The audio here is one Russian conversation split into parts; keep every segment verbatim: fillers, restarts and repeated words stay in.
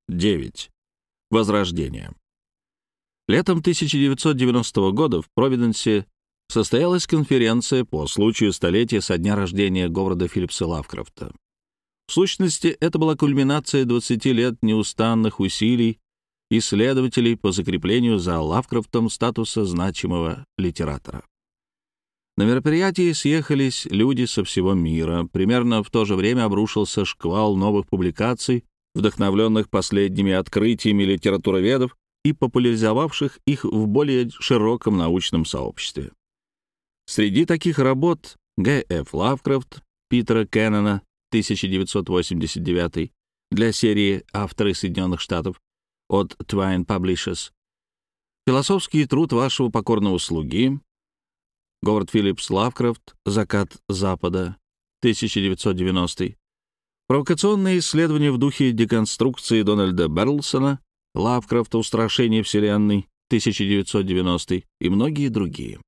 девять. Возрождение. Летом тысяча девятьсот девяностого года в Провиденсе состоялась конференция по случаю столетия со дня рождения Говарда Филлипса Лавкрафта. В сущности, это была кульминация двадцати лет неустанных усилий исследователей по закреплению за Лавкрафтом статуса значимого литератора. На мероприятии съехались люди со всего мира. Примерно в то же время обрушился шквал новых публикаций, вдохновленных последними открытиями литературоведов и популяризовавших их в более широком научном сообществе. Среди таких работ Г Ф Лавкрафт, Питера Кеннона, тысяча девятьсот восемьдесят девятый, для серии «Авторы Соединенных Штатов» от Twine Publishers, философский труд вашего покорного слуги, Говард Филлипс Лавкрафт, «Закат Запада», тысяча девятьсот девяностый, провокационные исследования в духе деконструкции Дональда Берлсона, Лавкрафта «Устрашение Вселенной», тысяча девятьсот девяностый, и многие другие.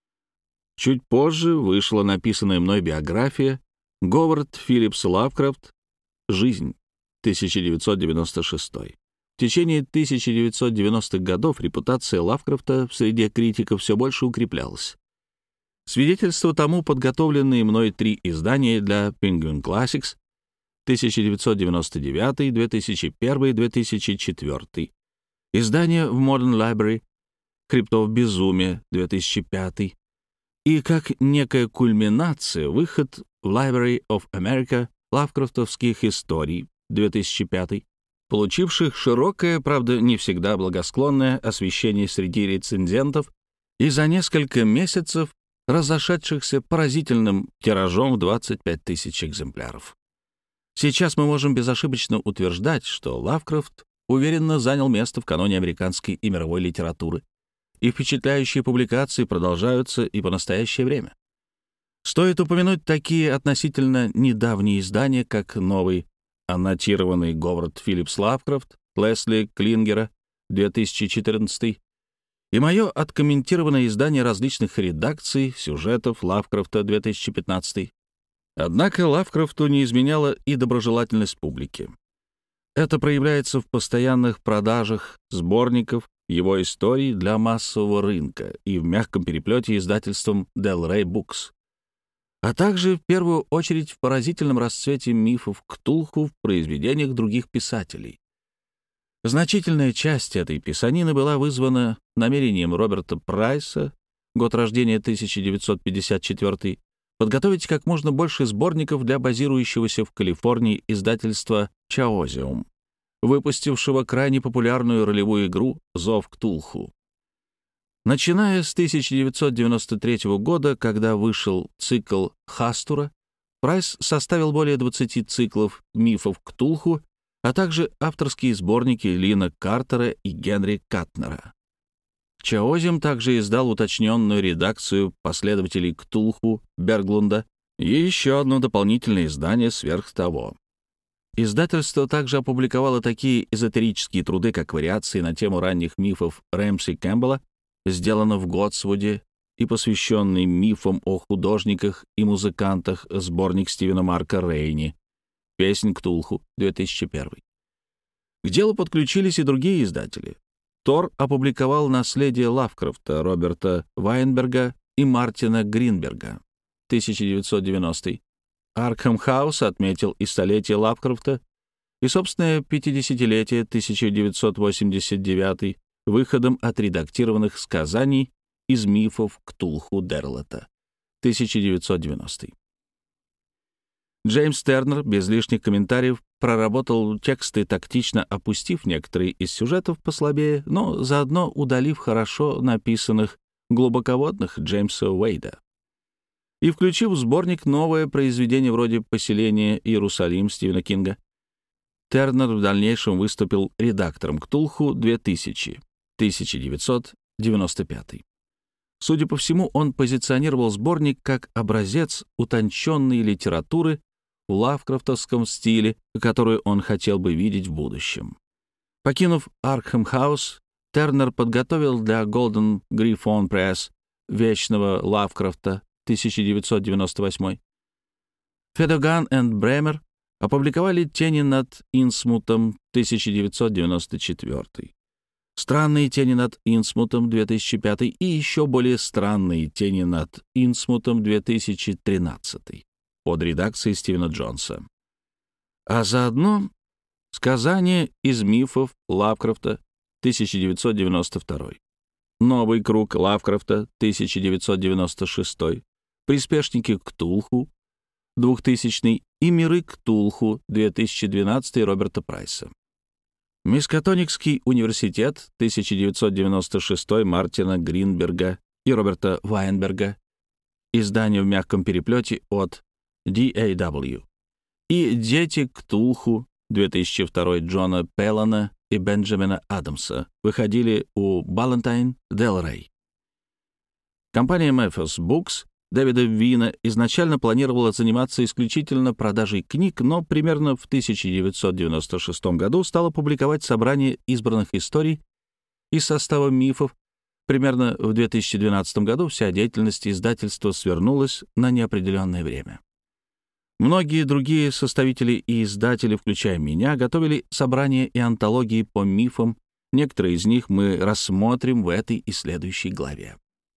Чуть позже вышла написанная мной биография Говард Филлипс Лавкрафт «Жизнь», тысяча девятьсот девяносто шестой. В течение тысяча девятьсот девяностых годов репутация Лавкрафта в среде критиков все больше укреплялась. Свидетельство тому подготовленные мной три издания для Penguin Classics тысяча девятьсот девяносто девятый, две тысячи первый, две тысячи четвёртый. Издание в Modern Library «Хребтов безумия» две тысячи пятый. И как некая кульминация выход в Library of America лавкрафтовских историй две тысячи пятый, получивших широкое, правда, не всегда благосклонное освещение среди рецензентов и за несколько месяцев разошедшихся поразительным тиражом в двадцать пять тысяч экземпляров. Сейчас мы можем безошибочно утверждать, что Лавкрафт уверенно занял место в каноне американской и мировой литературы, и впечатляющие публикации продолжаются и по настоящее время. Стоит упомянуть такие относительно недавние издания, как новый аннотированный Говард Филлипс Лавкрафт Лесли Клингера две тысячи четырнадцатый и мое откомментированное издание различных редакций сюжетов Лавкрафта две тысячи пятнадцатый. Однако Лавкрафту не изменяла и доброжелательность публики. Это проявляется в постоянных продажах сборников его историй для массового рынка и в мягком переплете издательством Del Rey Books, а также в первую очередь в поразительном расцвете мифов Ктулху в произведениях других писателей. Значительная часть этой писанины была вызвана намерением Роберта Прайса, год рождения тысяча девятьсот пятьдесят четвёртый, подготовить как можно больше сборников для базирующегося в Калифорнии издательства Chaosium, выпустившего крайне популярную ролевую игру «Зов Ктулху». Начиная с тысяча девятьсот девяносто третьего года, когда вышел цикл Хастура, Прайс составил более двадцати циклов мифов Ктулху, а также авторские сборники Лина Картера и Генри Катнера. Chaosium также издал уточненную редакцию последователей Ктулху Берглунда и еще одно дополнительное издание сверх того. Издательство также опубликовало такие эзотерические труды, как вариации на тему ранних мифов Рэмси Кэмпбелла, сделано в Готсвуде, и посвященный мифам о художниках и музыкантах сборник Стивена Марка Рейни «Песнь Ктулху» две тысячи первый. К делу подключились и другие издатели. Тор опубликовал «Наследие Лавкрафта» Роберта Вайнберга и Мартина Гринберга тысяча девятьсот девяностый. Аркхэм Хаус отметил и столетие Лавкрафта, и собственное пятидесятилетие тысяча девятьсот восемьдесят девятый выходом отредактированных сказаний из мифов Ктулху Дерлета тысяча девятьсот девяностый. Джеймс Тернер без лишних комментариев проработал тексты, тактично опустив некоторые из сюжетов послабее, но заодно удалив хорошо написанных глубоководных Джеймса Уэйда и включив в сборник новое произведение вроде «Поселение Иерусалим» Стивена Кинга. Тернер в дальнейшем выступил редактором Ктулху две тысячи, тысяча девятьсот девяносто пятый. Судя по всему, он позиционировал сборник как образец утонченной литературы в лавкрафтовском стиле, которую он хотел бы видеть в будущем. Покинув Аркхэм Хаус, Тернер подготовил для Golden Griffon Press «Вечного Лавкрафта» тысяча девятьсот девяносто восьмой. Федоган энд Бремер опубликовали «Тени над Инсмутом» тысяча девятьсот девяносто четвёртый, «Странные тени над Инсмутом» две тысячи пятый и еще более «Странные тени над Инсмутом» две тысячи тринадцатый под редакцией Стивена Джонса. А заодно «Сказания из мифов» Лавкрафта тысяча девятьсот девяносто второй, «Новый круг» Лавкрафта тысяча девятьсот девяносто шестой, «Приспешники Ктулху» двухтысячный и «Миры Ктулху» две тысячи двенадцатый Роберта Прайса. Мискатоникский университет тысяча девятьсот девяносто шестой Мартина Гринберга и Роберта Вайнберга, издание в мягком переплете от ди эй дабл ю, и «Дети Ктулху» две тысячи второй Джона Пеллана и Бенджамина Адамса выходили у Баллантайн Дел Рей. Компания Memphis Books Дэвида Вина изначально планировала заниматься исключительно продажей книг, но примерно в тысяча девятьсот девяносто шестом году стала публиковать собрание избранных историй из состава мифов. Примерно в две тысячи двенадцатом году вся деятельность издательства свернулась на неопределенное время. Многие другие составители и издатели, включая меня, готовили собрания и антологии по мифам. Некоторые из них мы рассмотрим в этой и следующей главе.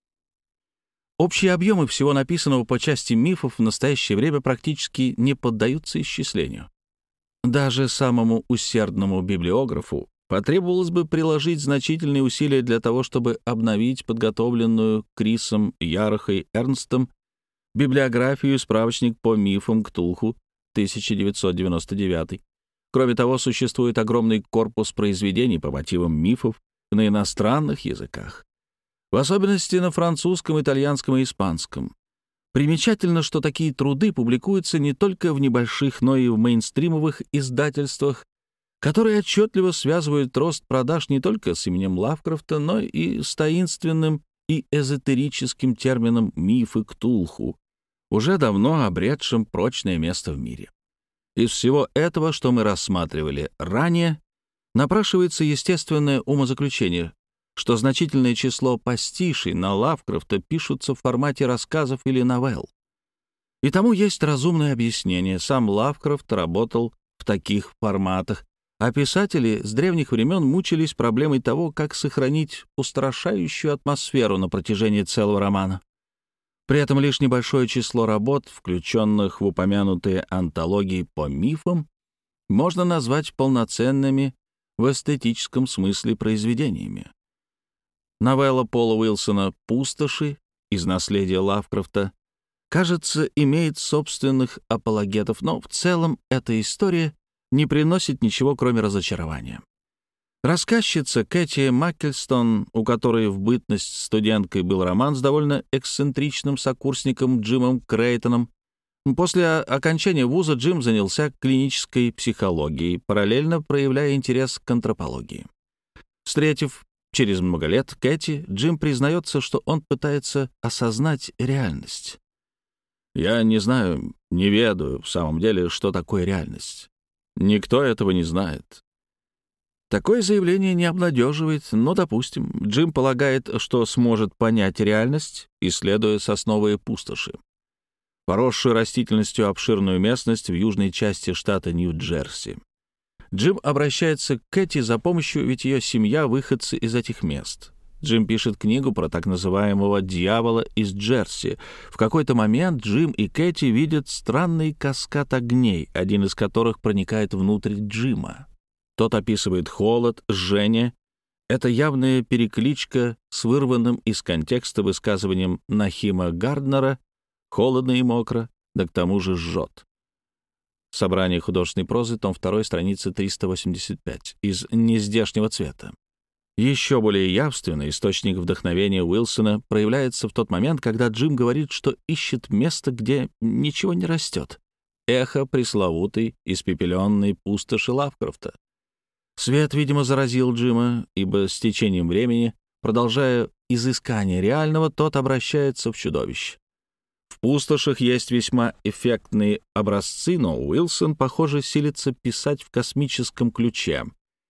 Общие объемы всего написанного по части мифов в настоящее время практически не поддаются исчислению. Даже самому усердному библиографу потребовалось бы приложить значительные усилия для того, чтобы обновить подготовленную Крисом, Ярохой и Эрнстом библиографию и справочник по мифам Ктулху тысяча девятьсот девяносто девятый. Кроме того, существует огромный корпус произведений по мотивам мифов на иностранных языках, в особенности на французском, итальянском и испанском. Примечательно, что такие труды публикуются не только в небольших, но и в мейнстримовых издательствах, которые отчетливо связывают рост продаж не только с именем Лавкрафта, но и с таинственным и эзотерическим термином «мифы Ктулху», уже давно обретшим прочное место в мире. Из всего этого, что мы рассматривали ранее, напрашивается естественное умозаключение, что значительное число пастишей на Лавкрафта пишутся в формате рассказов или новелл. И тому есть разумное объяснение. Сам Лавкрафт работал в таких форматах, а писатели с древних времен мучились проблемой того, как сохранить устрашающую атмосферу на протяжении целого романа. При этом лишь небольшое число работ, включенных в упомянутые антологии по мифам, можно назвать полноценными в эстетическом смысле произведениями. Новелла Пола Уилсона «Пустоши» из наследия Лавкрафта, кажется, имеет собственных апологетов, но в целом эта история не приносит ничего, кроме разочарования. Рассказчица Кэти Маккельстон, у которой в бытность студенткой был роман с довольно эксцентричным сокурсником Джимом Крейтоном, после окончания вуза Джим занялся клинической психологией, параллельно проявляя интерес к антропологии. Встретив через много лет Кэти, Джим признается, что он пытается осознать реальность. «Я не знаю, не ведаю в самом деле, что такое реальность. Никто этого не знает». Такое заявление не обнадеживает, но, допустим, Джим полагает, что сможет понять реальность, исследуя сосновые пустоши, поросшую растительностью обширную местность в южной части штата Нью-Джерси. Джим обращается к Кэти за помощью, ведь ее семья — выходцы из этих мест. Джим пишет книгу про так называемого «дьявола из Джерси». В какой-то момент Джим и Кэти видят странный каскад огней, один из которых проникает внутрь Джима. Тот описывает холод, жжение. Это явная перекличка с вырванным из контекста высказыванием Нахима Гарднера «холодно и мокро, да к тому же жжет». Собрание художественной прозы, том два, страница триста восемьдесят пять, из «Нездешнего цвета». Еще более явственный источник вдохновения Уилсона проявляется в тот момент, когда Джим говорит, что ищет место, где ничего не растет. Эхо пресловутой, испепеленной пустоши Лавкрафта. Свет, видимо, заразил Джима, ибо с течением времени, продолжая изыскание реального, тот обращается в чудовище. В пустошах есть весьма эффектные образцы, но Уилсон, похоже, силится писать в космическом ключе,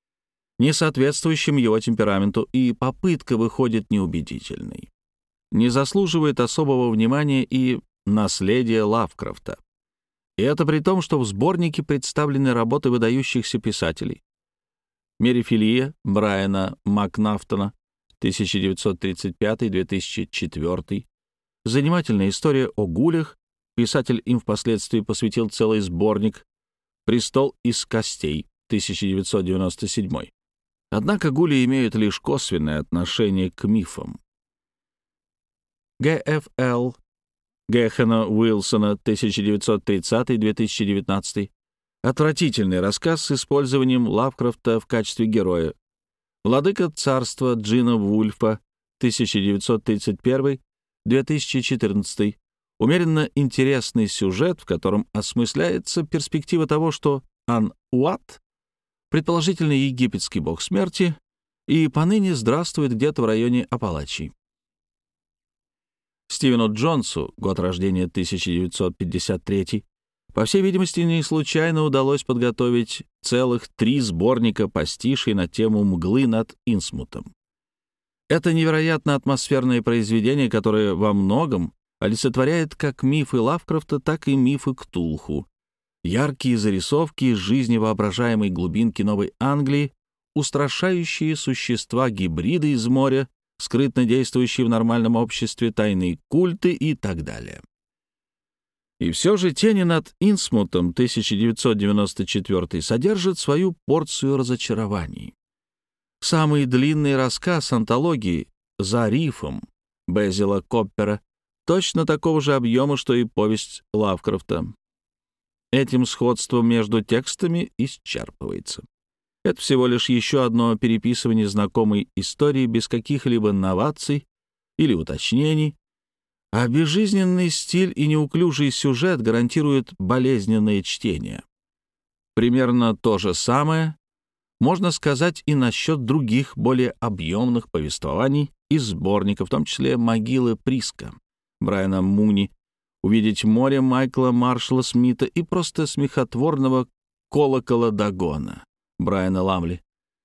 не соответствующем его темпераменту, и попытка выходит неубедительной. Не заслуживает особого внимания и наследие Лавкрафта. И это при том, что в сборнике представлены работы выдающихся писателей. «Мерифилия» Брайана Макнафтона, тысяча девятьсот тридцать пятый — две тысячи четвёртый. Занимательная история о гулях. Писатель им впоследствии посвятил целый сборник. «Престол из костей», тысяча девятьсот девяносто седьмой. Однако гули имеют лишь косвенное отношение к мифам. Г Ф Л Гэхэна Уилсона, тысяча девятьсот тридцатый — две тысячи девятнадцатый. Отвратительный рассказ с использованием Лавкрафта в качестве героя. «Владыка царства» Джина Вульфа, тысяча девятьсот тридцать первый — две тысячи четырнадцатый. Умеренно интересный сюжет, в котором осмысляется перспектива того, что Ан-Уат, предположительно египетский бог смерти, и поныне здравствует где-то в районе Апалачий. Стивену Джонсу, год рождения тысяча девятьсот пятьдесят третий, по всей видимости, не случайно удалось подготовить целых три сборника пастишей на тему мглы над Инсмутом. Это невероятно атмосферное произведение, которое во многом олицетворяет как мифы Лавкрафта, так и мифы Ктулху. Яркие зарисовки из жизни воображаемой глубинки Новой Англии, устрашающие существа-гибриды из моря, скрытно действующие в нормальном обществе, тайные культы и так далее. И все же «Тени над Инсмутом» тысяча девятьсот девяносто четвёртый содержит свою порцию разочарований. Самый длинный рассказ антологии «За рифом» Безила Коппера точно такого же объема, что и повесть Лавкрафта. Этим сходством между текстами исчерпывается. Это всего лишь еще одно переписывание знакомой истории без каких-либо новаций или уточнений, а безжизненный стиль и неуклюжий сюжет гарантируют болезненное чтение. Примерно то же самое можно сказать и насчет других, более объемных повествований из сборника, в том числе «Могилы Приска» Брайана Муни, «Увидеть море» Майкла Маршалла Смита и просто смехотворного «Колокола Дагона» Брайана Ламли.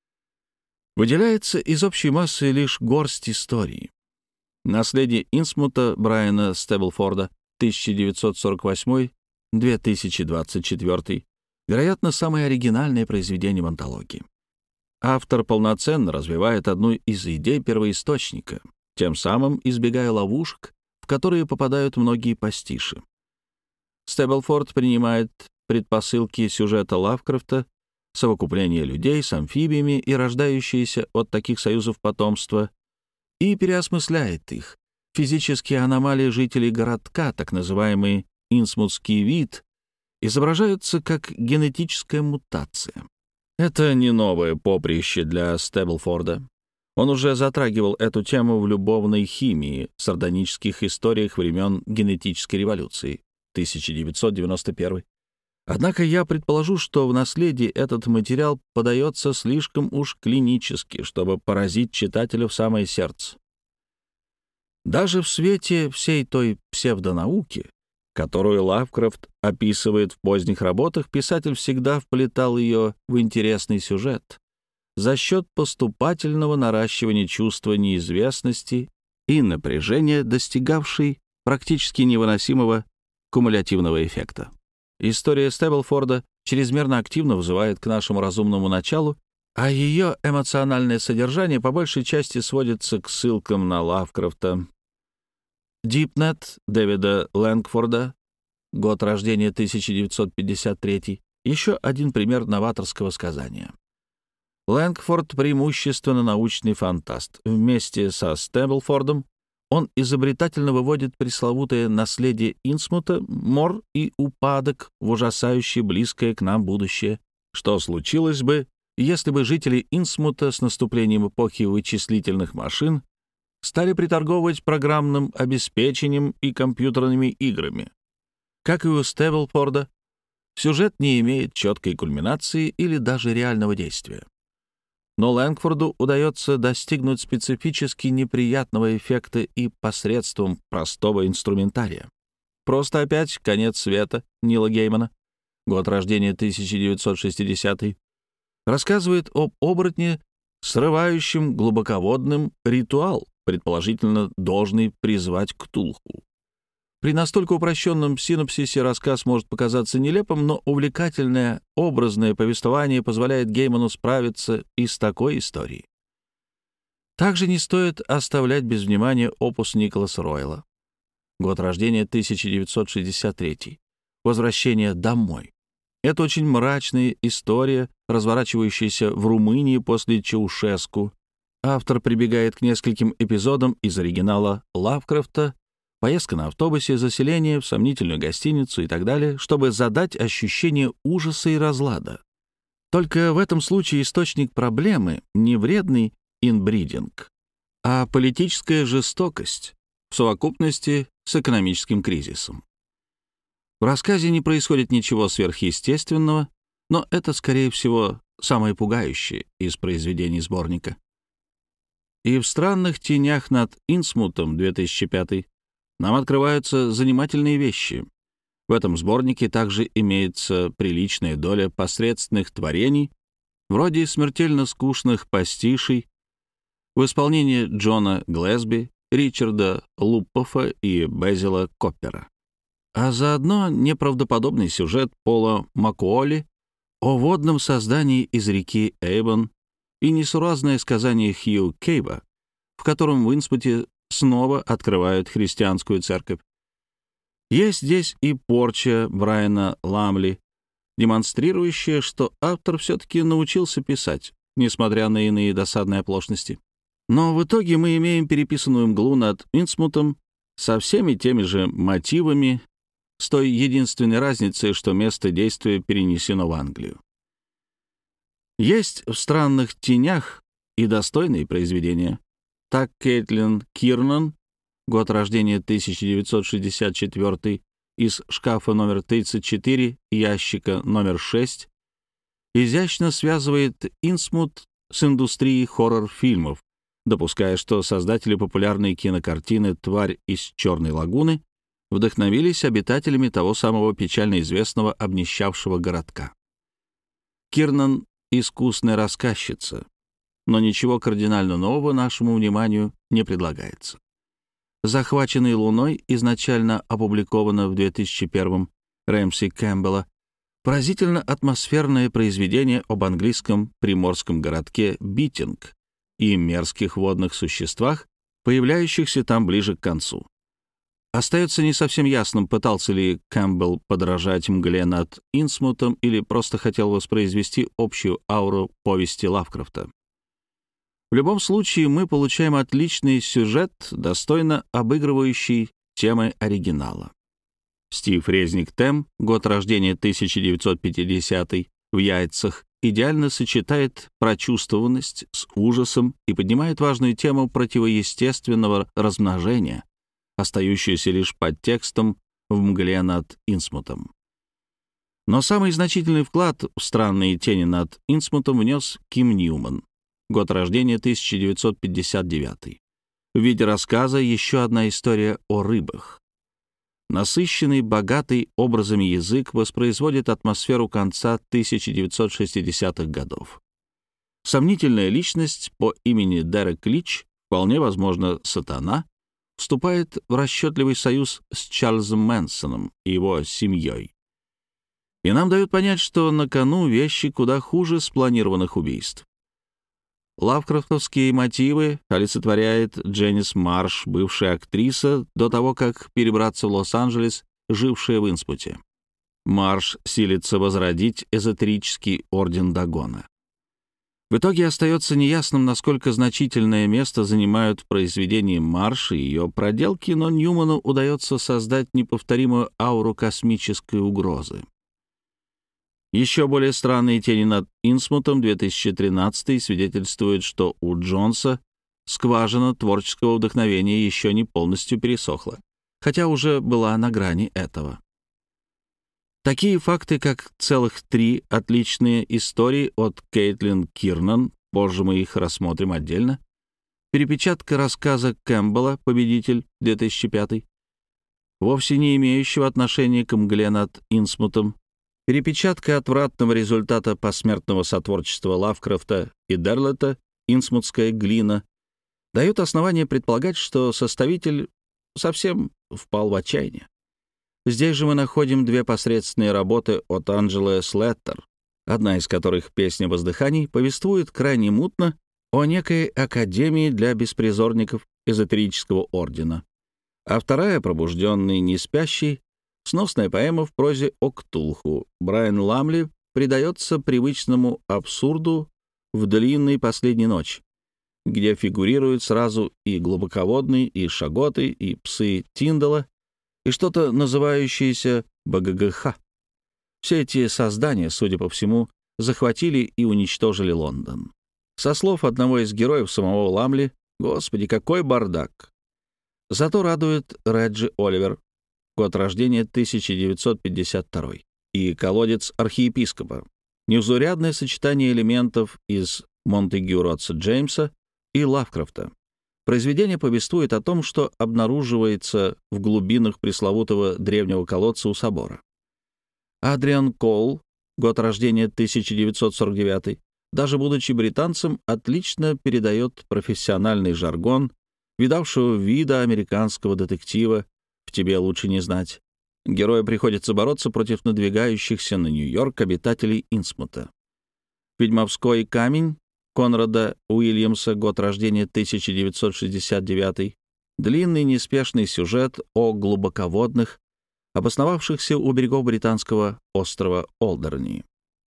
Выделяется из общей массы лишь горсть историй. «Наследие Инсмута» Брайана Стеблфорда, тысяча девятьсот сорок восьмой — две тысячи двадцать четвёртый, вероятно, самое оригинальное произведение в антологии. Автор полноценно развивает одну из идей первоисточника, тем самым избегая ловушек, в которые попадают многие пастиши. Стеблфорд принимает предпосылки сюжета Лавкрафта, совокупление людей с амфибиями и рождающиеся от таких союзов потомства, и переосмысляет их. Физические аномалии жителей городка, так называемый инсмутский вид, изображаются как генетическая мутация. Это не новое поприще для Стеблфорда. Он уже затрагивал эту тему в «Любовной химии», сардонических историях времен генетической революции, тысяча девятьсот девяносто первый. Однако я предположу, что в наследии этот материал подается слишком уж клинически, чтобы поразить читателя в самое сердце. Даже в свете всей той псевдонауки, которую Лавкрафт описывает в поздних работах, писатель всегда вплетал ее в интересный сюжет за счет поступательного наращивания чувства неизвестности и напряжения, достигавшей практически невыносимого кумулятивного эффекта. История Стеблфорда чрезмерно активно взывает к нашему разумному началу, а ее эмоциональное содержание по большей части сводится к ссылкам на Лавкрафта. «Дипнет» Дэвида Лэнгфорда, год рождения тысяча девятьсот пятьдесят третий, еще один пример новаторского сказания. Лэнгфорд преимущественно научный фантаст. Вместе со Стеблфордом он изобретательно выводит пресловутое наследие Инсмута, мор и упадок в ужасающе близкое к нам будущее. Что случилось бы, если бы жители Инсмута с наступлением эпохи вычислительных машин стали приторговывать программным обеспечением и компьютерными играми? Как и у Стеблфорда, сюжет не имеет четкой кульминации или даже реального действия. Но Лэнгфорду удается достигнуть специфически неприятного эффекта и посредством простого инструментария. Просто опять «Конец света» Нила Геймана, год рождения тысяча девятьсот шестидесятый, рассказывает об оборотне, срывающем глубоководным ритуал, предположительно должный призвать Ктулху. При настолько упрощенном синопсисе рассказ может показаться нелепым, но увлекательное образное повествование позволяет Гейману справиться и с такой историей. Также не стоит оставлять без внимания опус Николаса Ройла. Год рождения тысяча девятьсот шестьдесят третий. «Возвращение домой». Это очень мрачная история, разворачивающаяся в Румынии после Чаушеску. Автор прибегает к нескольким эпизодам из оригинала Лавкрафта, поездка на автобусе, заселение в сомнительную гостиницу и так далее, чтобы задать ощущение ужаса и разлада. Только в этом случае источник проблемы не вредный инбридинг, а политическая жестокость в совокупности с экономическим кризисом. В рассказе не происходит ничего сверхъестественного, но это, скорее всего, самое пугающее из произведений сборника. И в «Странных тенях над Инсмутом» две тысячи пятый нам открываются занимательные вещи. В этом сборнике также имеется приличная доля посредственных творений, вроде смертельно скучных пастишей, в исполнении Джона Глэсби, Ричарда Луппофа и Безила Коппера. А заодно неправдоподобный сюжет Пола Маккуоли о водном создании из реки Эйбон и несуразное сказание Хью Кейба, в котором в Инсмуте снова открывают христианскую церковь. Есть здесь и порча Брайана Ламли, демонстрирующая, что автор все-таки научился писать, несмотря на иные досадные оплошности. Но в итоге мы имеем переписанную мглу над Инсмутом со всеми теми же мотивами, с той единственной разницей, что место действия перенесено в Англию. Есть в «Странных тенях» и достойные произведения. Так Кейтлин Кирнан, год рождения тысяча девятьсот шестьдесят четвёртый, из шкафа номер тридцать четыре, ящика номер шесть, изящно связывает Инсмут с индустрией хоррор-фильмов, допуская, что создатели популярной кинокартины «Тварь из Черной лагуны» вдохновились обитателями того самого печально известного обнищавшего городка. Кирнан — искусная рассказчица, но ничего кардинально нового нашему вниманию не предлагается. «Захваченный луной», изначально опубликовано в две тысячи первом Рэмси Кэмпбелла, поразительно атмосферное произведение об английском приморском городке Биттинг и мерзких водных существах, появляющихся там ближе к концу. Остается не совсем ясным, пытался ли Кэмпбелл подражать мгле над Инсмутом или просто хотел воспроизвести общую ауру повести Лавкрафта. В любом случае, мы получаем отличный сюжет, достойно обыгрывающий темы оригинала. Стив Резник Тэм, год рождения тысяча девятьсот пятидесятый, в «Яйцах», идеально сочетает прочувствованность с ужасом и поднимает важную тему противоестественного размножения, остающуюся лишь под текстом в мгле над Инсмутом. Но самый значительный вклад в «Странные тени над Инсмутом» внес Ким Ньюман, год рождения тысяча девятьсот пятьдесят девятый. В виде рассказа еще одна история о рыбах. Насыщенный, богатый образами язык воспроизводит атмосферу конца тысяча девятьсот шестидесятых годов. Сомнительная личность по имени Дерек Лич, вполне возможно, сатана, вступает в расчетливый союз с Чарльзом Мэнсоном и его семьей. И нам дают понять, что на кону вещи куда хуже спланированных убийств. Лавкрафтовские мотивы олицетворяет Дженнис Марш, бывшая актриса, до того, как перебраться в Лос-Анджелес, жившая в Инсмуте. Марш силится возродить эзотерический орден Дагона. В итоге остается неясным, насколько значительное место занимают в произведении Марш и ее проделки, но Ньюману удается создать неповторимую ауру космической угрозы. Еще более странные тени над Инсмутом две тысячи тринадцатый свидетельствуют, что у Джонса скважина творческого вдохновения еще не полностью пересохла, хотя уже была на грани этого. Такие факты, как целых три отличные истории от Кейтлин Кирнан, позже мы их рассмотрим отдельно, перепечатка рассказа Кэмпбелла «Победитель» две тысячи пятый, вовсе не имеющего отношения к мгле над Инсмутом, перепечатка отвратного результата посмертного сотворчества Лавкрафта и Дерлета «Инсмутская глина» дают основание предполагать, что составитель совсем впал в отчаяние. Здесь же мы находим две посредственные работы от Анджелы Слеттер, одна из которых «Песня воздыханий» повествует крайне мутно о некой академии для беспризорников эзотерического ордена, а вторая, «Пробужденный неспящий», сносная поэма в прозе о Ктулху. Брайан Ламли предается привычному абсурду в длинной последней ночи, где фигурируют сразу и глубоководный, и шаготы, и псы Тиндала, и что-то называющееся БГГХ. Все эти создания, судя по всему, захватили и уничтожили Лондон. Со слов одного из героев самого Ламли, «Господи, какой бардак!» Зато радует Реджи Оливер, год рождения тысяча девятьсот пятьдесят второй, и «Колодец архиепископа». Неузурядное сочетание элементов из Монтегю Ротса Джеймса и Лавкрафта. Произведение повествует о том, что обнаруживается в глубинах пресловутого древнего колодца у собора. Адриан Коул, год рождения тысяча девятьсот сорок девятый, даже будучи британцем, отлично передает профессиональный жаргон видавшего вида американского детектива «В тебе лучше не знать». Герою приходится бороться против надвигающихся на Нью-Йорк обитателей Инсмута. «Ведьмовской камень» Конрада Уильямса, год рождения тысяча девятьсот шестьдесят девятый, длинный неспешный сюжет о глубоководных, обосновавшихся у берегов британского острова Олдерни.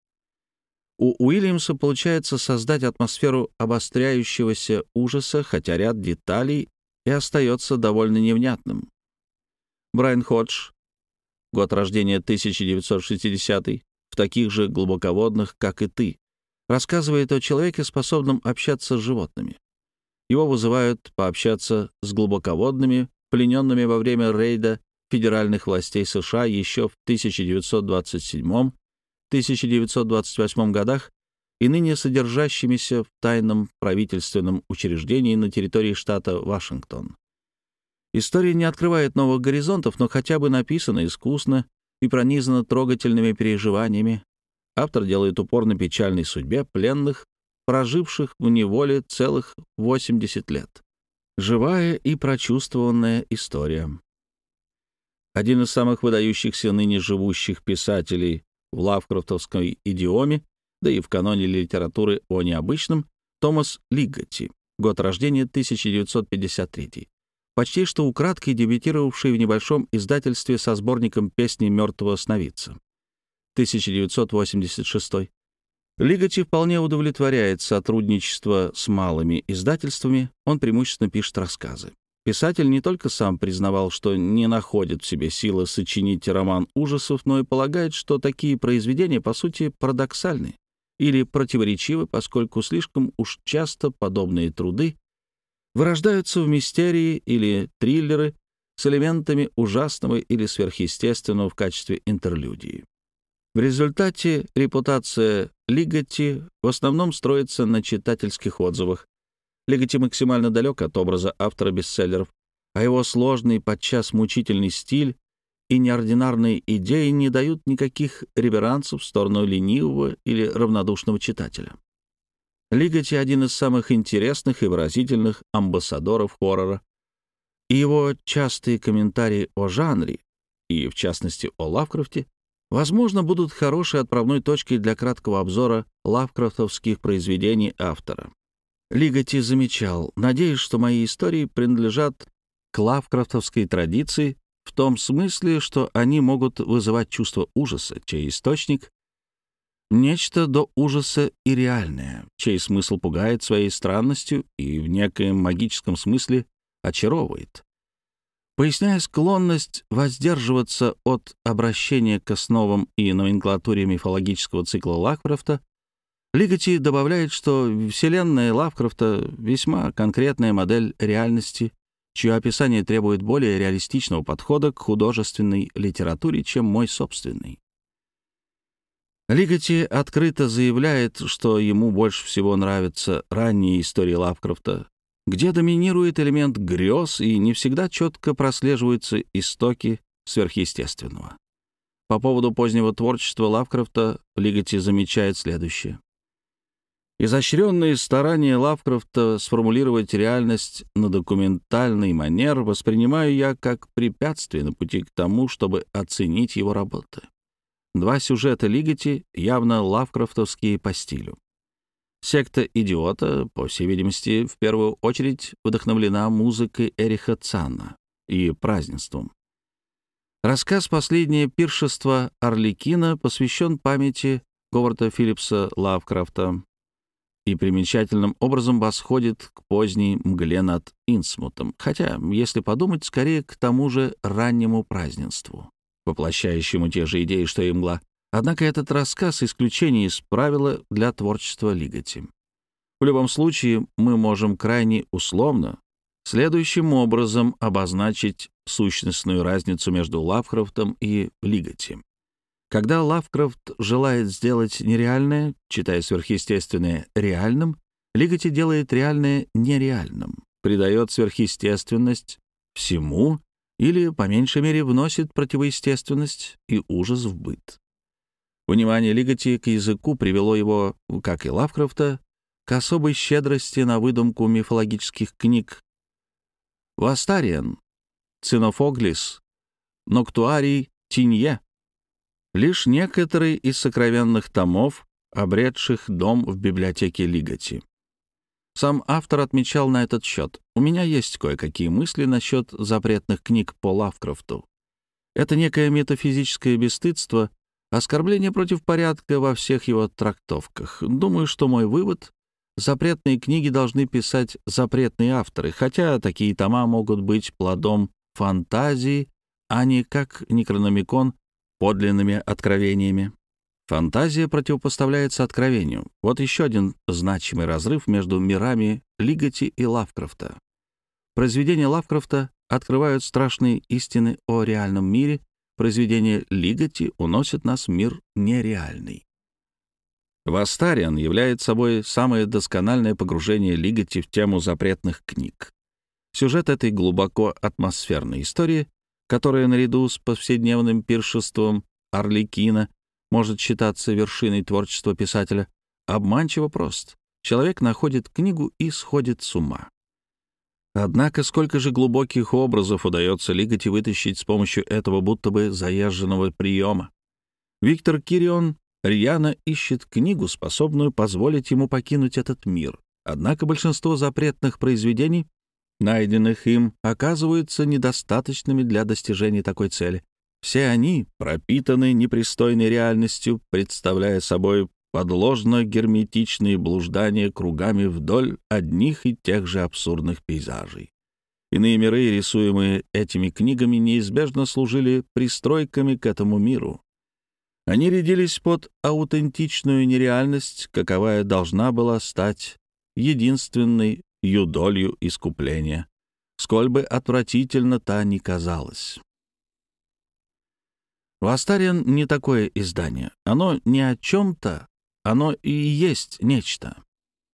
У Уильямса получается создать атмосферу обостряющегося ужаса, хотя ряд деталей и остается довольно невнятным. Брайан Ходж, год рождения тысяча девятьсот шестидесятый, в таких же глубоководных, как и ты, рассказывает о человеке, способном общаться с животными. Его вызывают пообщаться с глубоководными, плененными во время рейда федеральных властей США еще в тысяча девятьсот двадцать седьмом — тысяча девятьсот двадцать восьмом годах и ныне содержащимися в тайном правительственном учреждении на территории штата Вашингтон. История не открывает новых горизонтов, но хотя бы написана искусно и пронизана трогательными переживаниями. Автор делает упор на печальной судьбе пленных, проживших в неволе целых восемьдесят лет. Живая и прочувствованная история. Один из самых выдающихся ныне живущих писателей в лавкрафтовской идиоме, да и в каноне литературы о необычном, Томас Лиггетти, год рождения тысяча девятьсот пятьдесят третий, почти что украдкой дебютировавший в небольшом издательстве со сборником «Песни мертвого сновидца» тысяча девятьсот восемьдесят шестой. Лиггетти вполне удовлетворяет сотрудничество с малыми издательствами, он преимущественно пишет рассказы. Писатель не только сам признавал, что не находит в себе силы сочинить роман ужасов, но и полагает, что такие произведения, по сути, парадоксальны или противоречивы, поскольку слишком уж часто подобные труды вырождаются в мистерии или триллеры с элементами ужасного или сверхъестественного в качестве интерлюдии. В результате репутация Лиггетти в основном строится на читательских отзывах. Лиггетти максимально далек от образа автора бестселлеров, а его сложный, подчас мучительный стиль и неординарные идеи не дают никаких реверансов в сторону ленивого или равнодушного читателя. Лиггетти — один из самых интересных и выразительных амбассадоров хоррора, и его частые комментарии о жанре, и в частности о Лавкрафте, возможно, будут хорошей отправной точкой для краткого обзора лавкрафтовских произведений автора. Лиггетти замечал: «Надеюсь, что мои истории принадлежат к лавкрафтовской традиции в том смысле, что они могут вызывать чувство ужаса, чей источник — нечто до ужаса и реальное, чей смысл пугает своей странностью и в некоем магическом смысле очаровывает». Поясняя склонность воздерживаться от обращения к основам и номенклатуре мифологического цикла Лавкрафта, Лиггетти добавляет, что вселенная Лавкрафта — весьма конкретная модель реальности, чье описание требует более реалистичного подхода к художественной литературе, чем мой собственный. Лиггетти открыто заявляет, что ему больше всего нравятся ранние истории Лавкрафта, где доминирует элемент грез и не всегда четко прослеживаются истоки сверхъестественного. По поводу позднего творчества Лавкрафта Лиггетти замечает следующее. Изощренные старания Лавкрафта сформулировать реальность на документальный манер воспринимаю я как препятствие на пути к тому, чтобы оценить его работы. Два сюжета Лигати явно лавкрафтовские по стилю. «Секта идиота», по всей видимости, в первую очередь вдохновлена музыкой Эриха Цанна и празднеством. Рассказ «Последнее пиршество Арлекина» посвящен памяти Говарда Филлипса Лавкрафта и примечательным образом восходит к поздней мгле над Инсмутом, хотя, если подумать, скорее к тому же раннему празднеству, воплощающему те же идеи, что и мгла. Однако этот рассказ — исключение из правила для творчества Лигати. В любом случае, мы можем крайне условно следующим образом обозначить сущностную разницу между Лавкрафтом и Лигати. Когда Лавкрафт желает сделать нереальное, читая сверхъестественное реальным, Лигати делает реальное нереальным, придает сверхъестественность всему или, по меньшей мере, вносит противоестественность и ужас в быт. Внимание Лигати к языку привело его, как и Лавкрафта, к особой щедрости на выдумку мифологических книг «Вастариан», «Цинофоглис», «Ноктуарий Тинье». Лишь некоторые из сокровенных томов, обретших дом в библиотеке Лигати. Сам автор отмечал на этот счет: «У меня есть кое-какие мысли насчет запретных книг по Лавкрафту. Это некое метафизическое бесстыдство, оскорбление против порядка во всех его трактовках. Думаю, что мой вывод — запретные книги должны писать запретные авторы, хотя такие тома могут быть плодом фантазии, а не, как Некрономикон, подлинными откровениями. Фантазия противопоставляется откровению. Вот еще один значимый разрыв между мирами Лигати и Лавкрафта. Произведения Лавкрафта открывают страшные истины о реальном мире, произведения Лигати уносят нас в мир нереальный. «Вастариан» является собой самое доскональное погружение Лигати в тему запретных книг. Сюжет этой глубоко атмосферной истории, которая наряду с повседневным пиршеством Арлекина может считаться вершиной творчества писателя, обманчиво прост. Человек находит книгу и сходит с ума. Однако сколько же глубоких образов удается Лигати вытащить с помощью этого будто бы заезженного приема. Виктор Кирион рьяно ищет книгу, способную позволить ему покинуть этот мир. Однако большинство запретных произведений, найденных им, оказываются недостаточными для достижения такой цели. Все они пропитаны непристойной реальностью, представляя собой подложно-герметичные блуждания кругами вдоль одних и тех же абсурдных пейзажей. Иные миры, рисуемые этими книгами, неизбежно служили пристройками к этому миру. Они рядились под аутентичную нереальность, каковая должна была стать единственной юдолью искупления, сколь бы отвратительно та ни казалась. «Вастариан» — не такое издание. Оно не о чем-то, оно и есть нечто.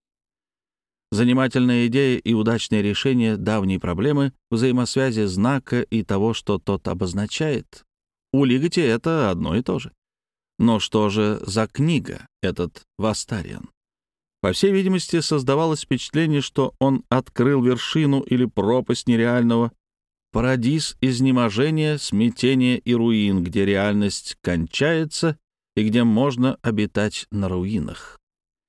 Занимательная идея и удачное решение давней проблемы взаимосвязи знака и того, что тот обозначает. У Лигати это одно и то же. Но что же за книга, этот «Вастариан»? По всей видимости, создавалось впечатление, что он открыл вершину или пропасть нереального, парадиз изнеможения, смятения и руин, где реальность кончается и где можно обитать на руинах.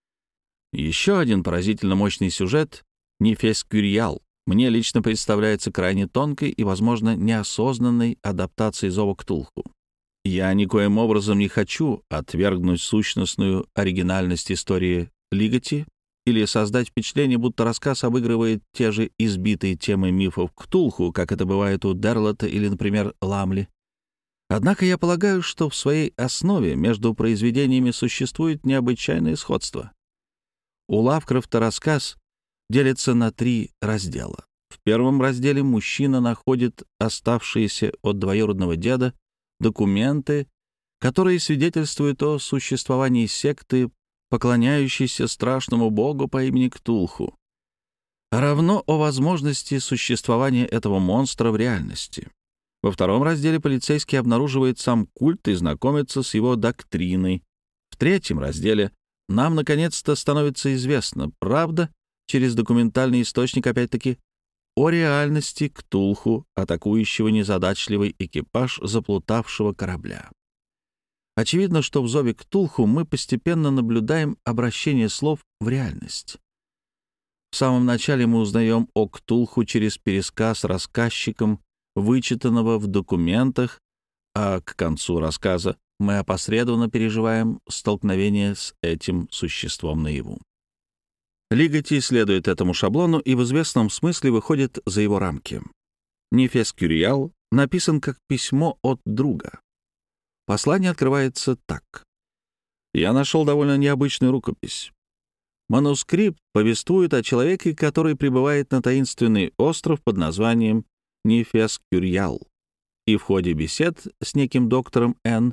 Еще один поразительно мощный сюжет — «Нефес Кюриал» мне лично представляется крайне тонкой и, возможно, неосознанной адаптацией «Зова Ктулху». Я никоим образом не хочу отвергнуть сущностную оригинальность истории Лигати или создать впечатление, будто рассказ обыгрывает те же избитые темы мифов Ктулху, как это бывает у Дерлота или, например, Ламли. Однако я полагаю, что в своей основе между произведениями существует необычайное сходство. У Лавкрафта рассказ делится на три раздела. В первом разделе мужчина находит оставшиеся от двоюродного деда документы, которые свидетельствуют о существовании секты, поклоняющейся страшному богу по имени Ктулху, а равно о возможности существования этого монстра в реальности. Во втором разделе полицейский обнаруживает сам культ и знакомится с его доктриной. В третьем разделе нам наконец-то становится известна правда через документальный источник, опять-таки, о реальности Ктулху, атакующего незадачливый экипаж заплутавшего корабля. Очевидно, что в зове Ктулху мы постепенно наблюдаем обращение слов в реальность. В самом начале мы узнаем о Ктулху через пересказ рассказчиком, вычитанного в документах, а к концу рассказа мы опосредованно переживаем столкновение с этим существом наяву. Лигати следует этому шаблону и в известном смысле выходит за его рамки. Нефес Кюриал написан как письмо от друга. Послание открывается так. «Я нашел довольно необычную рукопись. Манускрипт повествует о человеке, который прибывает на таинственный остров под названием Нефес Кюриал, и в ходе бесед с неким доктором Н.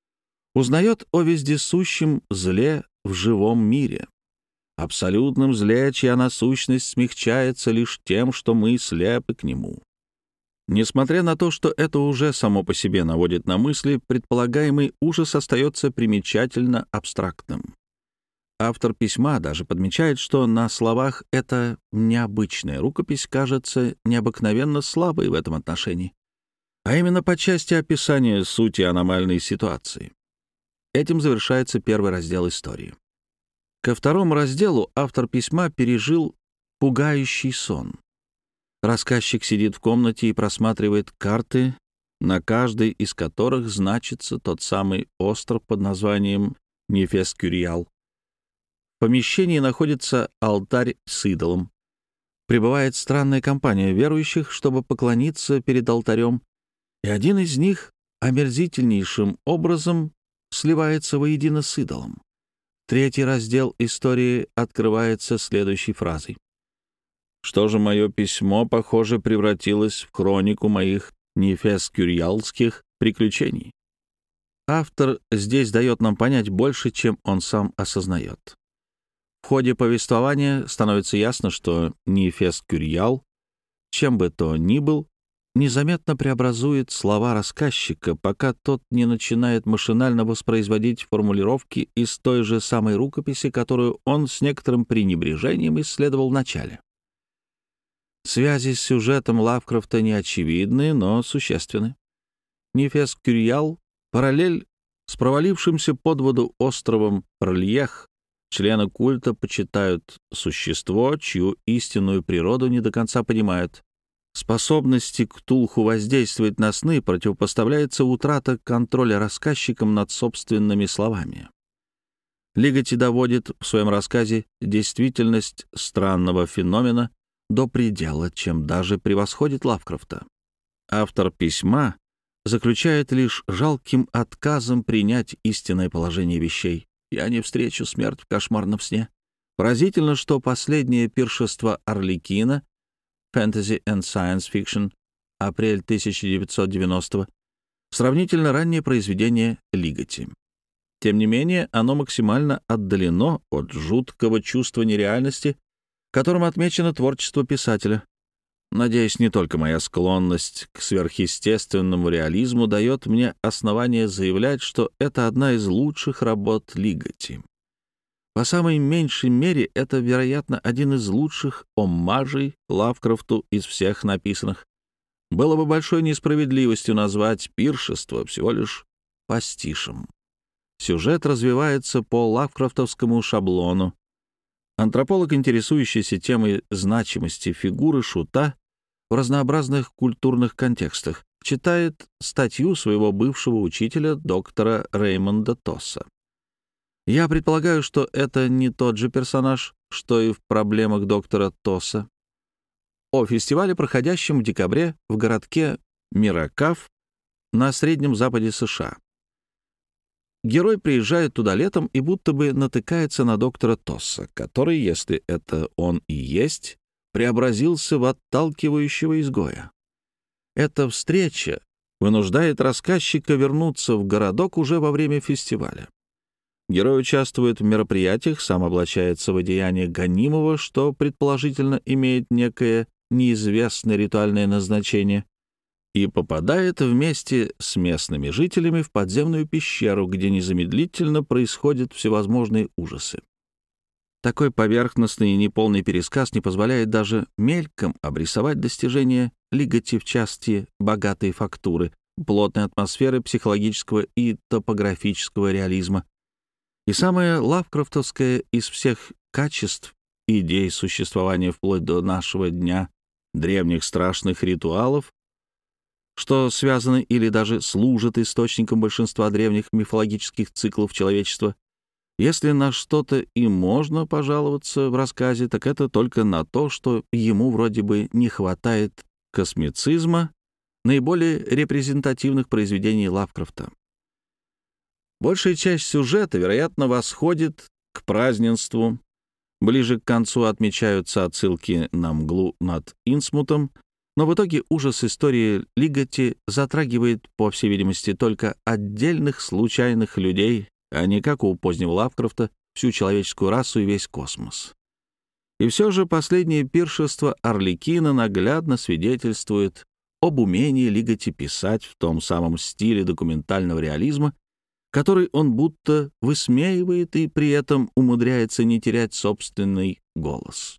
узнает о вездесущем зле в живом мире, абсолютном зле, чья насущность смягчается лишь тем, что мы слепы к нему. Несмотря на то, что это уже само по себе наводит на мысли, предполагаемый ужас остается примечательно абстрактным. Автор письма даже подмечает, что на словах эта необычная рукопись кажется необыкновенно слабой в этом отношении, а именно по части описания сути аномальной ситуации. Этим завершается первый раздел истории. Ко второму разделу автор письма пережил пугающий сон. Рассказчик сидит в комнате и просматривает карты, на каждой из которых значится тот самый остров под названием Нефес Кюриал. В помещении находится алтарь с идолом. Прибывает странная компания верующих, чтобы поклониться перед алтарем, и один из них омерзительнейшим образом сливается воедино с идолом. Третий раздел истории открывается следующей фразой. «Что же мое письмо, похоже, превратилось в хронику моих нефес-кюриалских приключений?» Автор здесь дает нам понять больше, чем он сам осознает. В ходе повествования становится ясно, что Нефес Кюриал, чем бы то ни был, незаметно преобразует слова рассказчика, пока тот не начинает машинально воспроизводить формулировки из той же самой рукописи, которую он с некоторым пренебрежением исследовал в начале. Связи с сюжетом Лавкрафта не очевидны, но существенны. Нефес Кюриал — параллель с провалившимся под воду островом Рльех. Члены культа почитают существо, чью истинную природу не до конца понимают. Способности Ктулху воздействовать на сны противопоставляется утрата контроля рассказчиком над собственными словами. Лигати доводит в своем рассказе действительность странного феномена до предела, чем даже превосходит Лавкрафта. Автор письма заключает лишь жалким отказом принять истинное положение вещей. «Я не встречу смерть в кошмарном сне». Поразительно, что последнее пиршество Арлекина, Fantasy and Science Fiction, апрель тысяча девятьсот девяностого, сравнительно раннее произведение Лигати. Тем не менее, оно максимально отдалено от жуткого чувства нереальности, которым отмечено творчество писателя. Надеюсь, не только моя склонность к сверхъестественному реализму дает мне основание заявлять, что это одна из лучших работ Лигати. По самой меньшей мере, это, вероятно, один из лучших оммажей Лавкрафту из всех написанных. Было бы большой несправедливостью назвать «Пиршество» всего лишь пастишем. Сюжет развивается по лавкрафтовскому шаблону. Антрополог, интересующийся темой значимости фигуры шута в разнообразных культурных контекстах, читает статью своего бывшего учителя, доктора Реймонда Тосса. Я предполагаю, что это не тот же персонаж, что и в проблемах доктора Тосса. О фестивале, проходящем в декабре в городке Миракав на Среднем Западе США. Герой приезжает туда летом и будто бы натыкается на доктора Тосса, который, если это он и есть, преобразился в отталкивающего изгоя. Эта встреча вынуждает рассказчика вернуться в городок уже во время фестиваля. Герой участвует в мероприятиях, сам облачается в одеяние гонимого, что предположительно имеет некое неизвестное ритуальное назначение. и попадает вместе с местными жителями в подземную пещеру, где незамедлительно происходят всевозможные ужасы. Такой поверхностный и неполный пересказ не позволяет даже мельком обрисовать достижения Лигати в части богатой фактуры, плотной атмосферы психологического и топографического реализма. И самое лавкрафтовское из всех качеств, идей существования вплоть до нашего дня, древних страшных ритуалов, что связаны или даже служат источником большинства древних мифологических циклов человечества. Если на что-то и можно пожаловаться в рассказе, так это только на то, что ему вроде бы не хватает космицизма, наиболее репрезентативных произведений Лавкрафта. Большая часть сюжета, вероятно, восходит к празднеству. Ближе к концу отмечаются отсылки на мглу над Инсмутом, но в итоге ужас истории Лигати затрагивает, по всей видимости, только отдельных случайных людей, а не, как у позднего Лавкрафта, всю человеческую расу и весь космос. И все же последнее пиршество Арлекина наглядно свидетельствует об умении Лигати писать в том самом стиле документального реализма, который он будто высмеивает и при этом умудряется не терять собственный голос.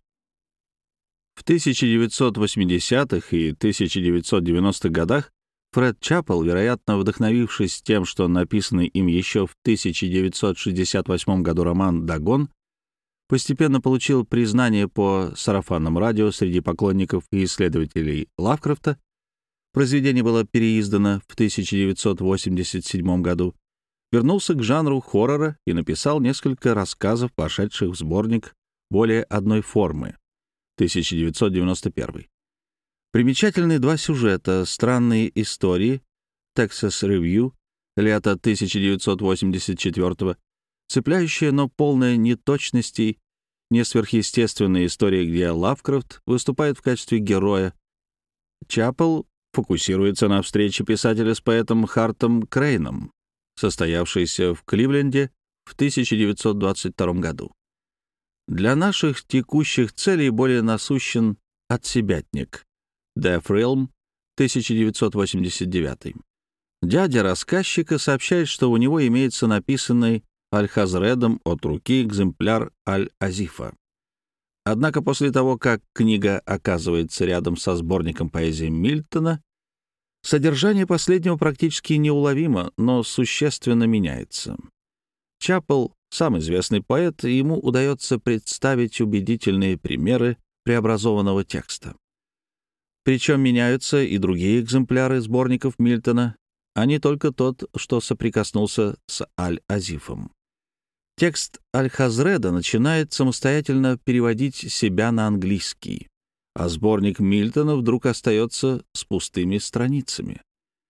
В тысяча девятьсот восьмидесятых и тысяча девятьсот девяностых годах Фред Чапел, вероятно, вдохновившись тем, что написанный им еще в тысяча девятьсот шестьдесят восьмом году роман «Дагон», постепенно получил признание по сарафанному радио среди поклонников и исследователей Лавкрафта. Произведение было переиздано в тысяча девятьсот восемьдесят седьмом году, вернулся к жанру хоррора и написал несколько рассказов, вошедших в сборник «Более одной формы» тысяча девятьсот девяносто первый. Примечательны два сюжета «Странные истории» Texas Review, лето тысяча девятьсот восемьдесят четвёртого, цепляющая, но полная неточностей, не сверхъестественная история, где Лавкрафт выступает в качестве героя. Чапел фокусируется на встрече писателя с поэтом Хартом Крейном, состоявшейся в Кливленде в тысяча девятьсот двадцать втором году. Для наших текущих целей более насущен «Отсебятник» Death Realm тысяча девятьсот восемьдесят девятый. Дядя рассказчика сообщает, что у него имеется написанный Аль-Хазредом от руки экземпляр Аль-Азифа. Однако после того, как книга оказывается рядом со сборником поэзии Мильтона, содержание последнего практически неуловимо, но существенно меняется. Чапел, сам известный поэт, и ему удается представить убедительные примеры преобразованного текста. Причем меняются и другие экземпляры сборников Мильтона, а не только тот, что соприкоснулся с Аль-Азифом. Текст Аль-Хазреда начинает самостоятельно переводить себя на английский, а сборник Мильтона вдруг остается с пустыми страницами.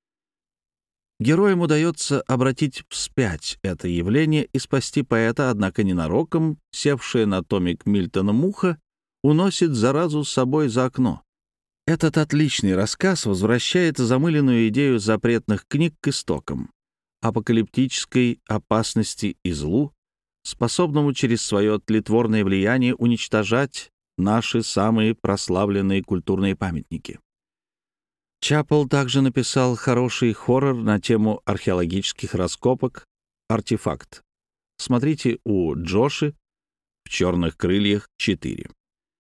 Героям удается обратить вспять это явление и спасти поэта, однако ненароком севшая на томик Мильтона муха уносит заразу с собой за окно. Этот отличный рассказ возвращает замыленную идею запретных книг к истокам, апокалиптической опасности и злу, способному через свое тлетворное влияние уничтожать наши самые прославленные культурные памятники. Чапел также написал хороший хоррор на тему археологических раскопок «Артефакт». Смотрите у Джоши в «Черных крыльях четыре».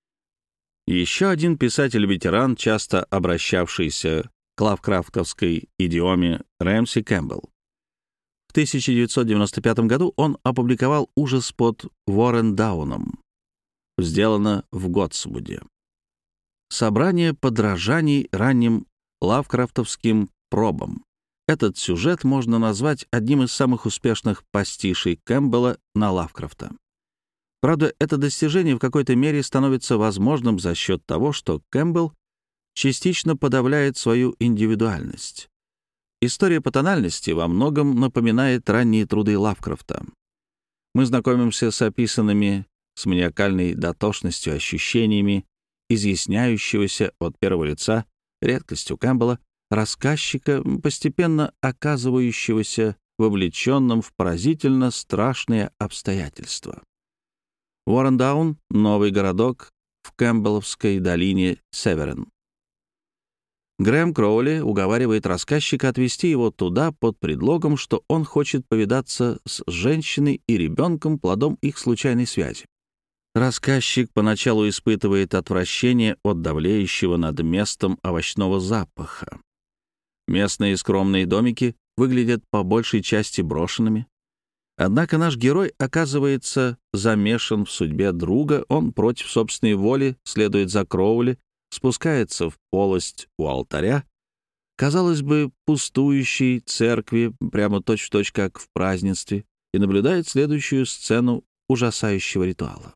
Еще один писатель-ветеран, часто обращавшийся к лавкрафтовской идиоме, Рэмси Кэмпбелл. В тысяча девятьсот девяносто пятом году он опубликовал «Ужас под Уоррендауном», сделано в Готсвуде. Собрание подражаний ранним лавкрафтовским пробам. Этот сюжет можно назвать одним из самых успешных пастишей Кэмпбелла на Лавкрафта. Правда, это достижение в какой-то мере становится возможным за счет того, что Кэмпбелл частично подавляет свою индивидуальность. История по тональности во многом напоминает ранние труды Лавкрафта. Мы знакомимся с описанными с маниакальной дотошностью ощущениями изъясняющегося от первого лица, редкостью Кэмпбелла, рассказчика, постепенно оказывающегося вовлеченным в поразительно страшные обстоятельства. Уоррендаун — новый городок в Кэмпбелловской долине Северен. Грэм Кроули уговаривает рассказчика отвезти его туда под предлогом, что он хочет повидаться с женщиной и ребенком, плодом их случайной связи. Рассказчик поначалу испытывает отвращение от давлеющего над местом овощного запаха. Местные скромные домики выглядят по большей части брошенными. Однако наш герой оказывается замешан в судьбе друга, он против собственной воли следует за Кроули, спускается в полость у алтаря, казалось бы, пустующей церкви, прямо точь-в-точь, как в празднестве, и наблюдает следующую сцену ужасающего ритуала.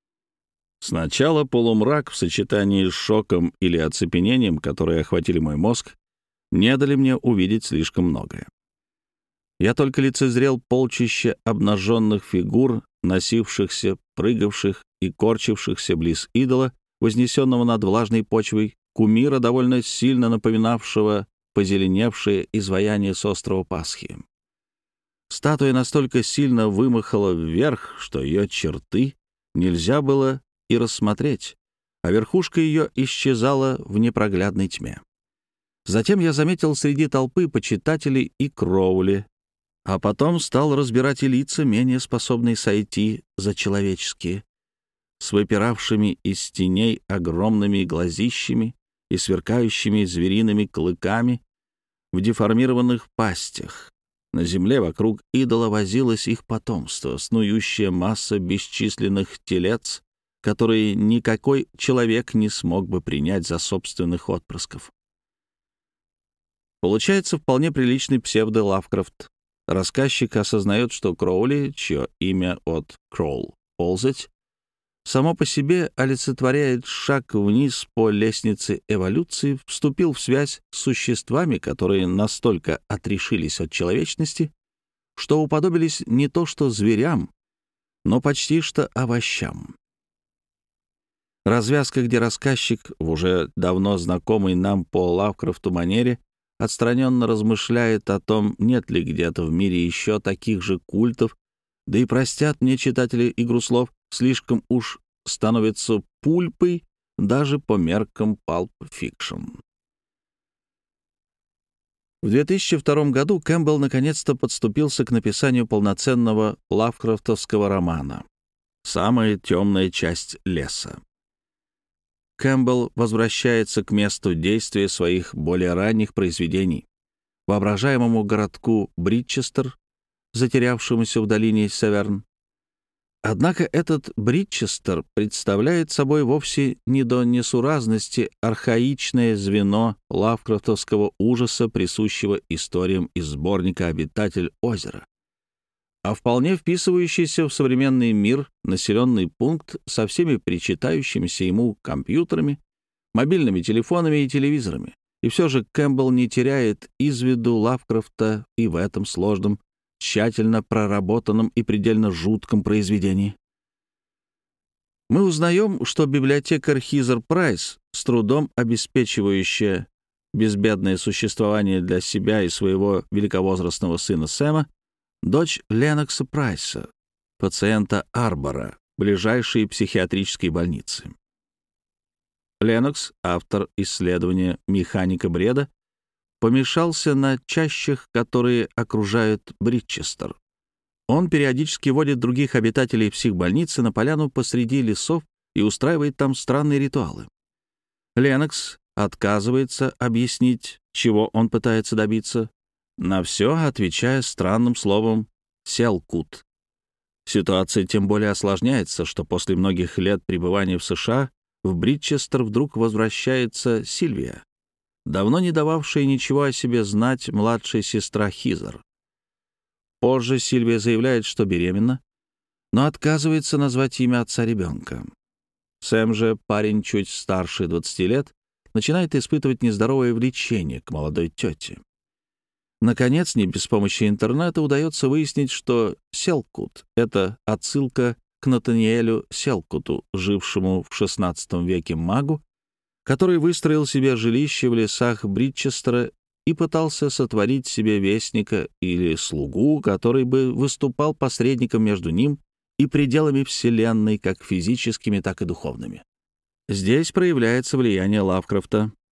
Сначала полумрак в сочетании с шоком или оцепенением, которые охватили мой мозг, не дали мне увидеть слишком многое. Я только лицезрел полчища обнаженных фигур, носившихся, прыгавших и корчившихся близ идола, вознесенного над влажной почвой, кумира, довольно сильно напоминавшего позеленевшее изваяние с острова Пасхи. Статуя настолько сильно вымахала вверх, что ее черты нельзя было и рассмотреть, а верхушка ее исчезала в непроглядной тьме. Затем я заметил среди толпы почитателей и Кроули, а потом стал разбирать и лица, менее способные сойти за человеческие, с выпиравшими из теней огромными глазищами и сверкающими звериными клыками в деформированных пастях. На земле вокруг идола возилось их потомство, снующая масса бесчисленных телец, которые никакой человек не смог бы принять за собственных отпрысков. Получается вполне приличный псевдо-Лавкрафт. Рассказчик осознает, что Кроули, чье имя от «кроул» — ползать, само по себе олицетворяет шаг вниз по лестнице эволюции, вступил в связь с существами, которые настолько отрешились от человечности, что уподобились не то что зверям, но почти что овощам. Развязка, где рассказчик, в уже давно знакомой нам по Лавкрафту манере, отстраненно размышляет о том, нет ли где-то в мире еще таких же культов, да и простят мне читатели игру слов, слишком уж становится пульпой даже по меркам Pulp Fiction. В две тысячи втором году Кэмпбелл наконец-то подступился к написанию полноценного лавкрафтовского романа «Самая темная часть леса». Кэмпбелл возвращается к месту действия своих более ранних произведений, воображаемому городку Бриджестер, затерявшемуся в долине Северн. Однако этот Бриджестер представляет собой вовсе не до несуразности архаичное звено лавкрафтовского ужаса, присущего историям из сборника «Обитатель озера», а вполне вписывающийся в современный мир населенный пункт со всеми причитающимися ему компьютерами, мобильными телефонами и телевизорами. И все же Кэмпбелл не теряет из виду Лавкрафта и в этом сложном, тщательно проработанном и предельно жутком произведении. Мы узнаем, что библиотекарь Хизер Прайс, с трудом обеспечивающая безбедное существование для себя и своего великовозрастного сына Сэма, дочь Ленокса Прайса, пациента Арбора, ближайшей психиатрической больницы. Ленокс, автор исследования «Механика бреда», помешался на чащах, которые окружают Бриджестер. Он периодически водит других обитателей психбольницы на поляну посреди лесов и устраивает там странные ритуалы. Ленокс отказывается объяснить, чего он пытается добиться, на все отвечая странным словом «селкут». Ситуация тем более осложняется, что после многих лет пребывания в США в Бриджестер вдруг возвращается Сильвия, давно не дававшая ничего о себе знать младшая сестра Хизер. Позже Сильвия заявляет, что беременна, но отказывается назвать имя отца ребенка. Сэм же, парень чуть старше двадцати лет, начинает испытывать нездоровое влечение к молодой тете. Наконец, не без помощи интернета удается выяснить, что Селкут — это отсылка к Натаниэлю Селкуту, жившему в шестнадцатом веке магу, который выстроил себе жилище в лесах Бриджестера и пытался сотворить себе вестника или слугу, который бы выступал посредником между ним и пределами Вселенной, как физическими, так и духовными. Здесь проявляется влияние Лавкрафта.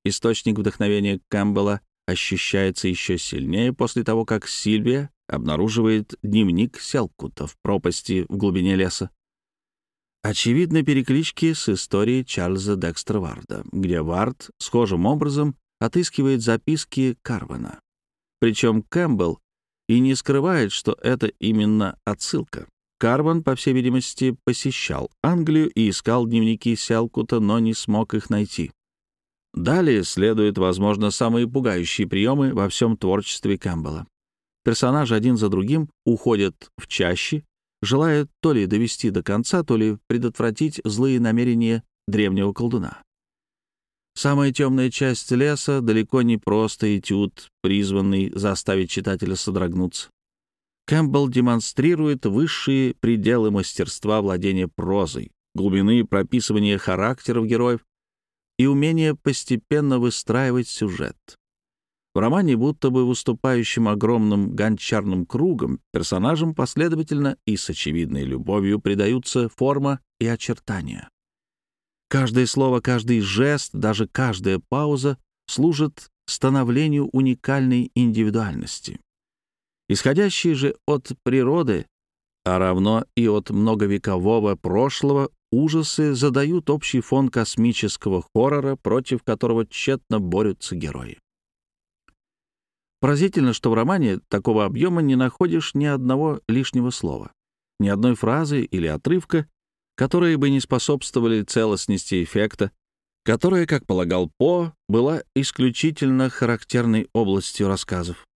Источник вдохновения Кэмпбелла ощущается еще сильнее после того, как Сильвия обнаруживает дневник Селкута в пропасти в глубине леса. Очевидны переклички с историей Чарльза Декстера Варда, где Вард схожим образом отыскивает записки Карвана. Причем Кэмпбелл и не скрывает, что это именно отсылка. Карван, по всей видимости, посещал Англию и искал дневники Селкута, но не смог их найти. Далее следуют, возможно, самые пугающие приемы во всем творчестве Кэмпбелла. Персонажи один за другим уходят в чащи, желая то ли довести до конца, то ли предотвратить злые намерения древнего колдуна. Самая темная часть леса далеко не просто этюд, призванный заставить читателя содрогнуться. Кэмпбелл демонстрирует высшие пределы мастерства владения прозой, глубины прописывания характеров героев и умение постепенно выстраивать сюжет. В романе, будто бы выступающим огромным гончарным кругом, персонажам последовательно и с очевидной любовью придаются форма и очертания. Каждое слово, каждый жест, даже каждая пауза служат становлению уникальной индивидуальности. Исходящие же от природы, а равно и от многовекового прошлого, ужасы задают общий фон космического хоррора, против которого тщетно борются герои. Поразительно, что в романе такого объема не находишь ни одного лишнего слова, ни одной фразы или отрывка, которые бы не способствовали целостности эффекта, которая, как полагал По, была исключительно характерной областью рассказов.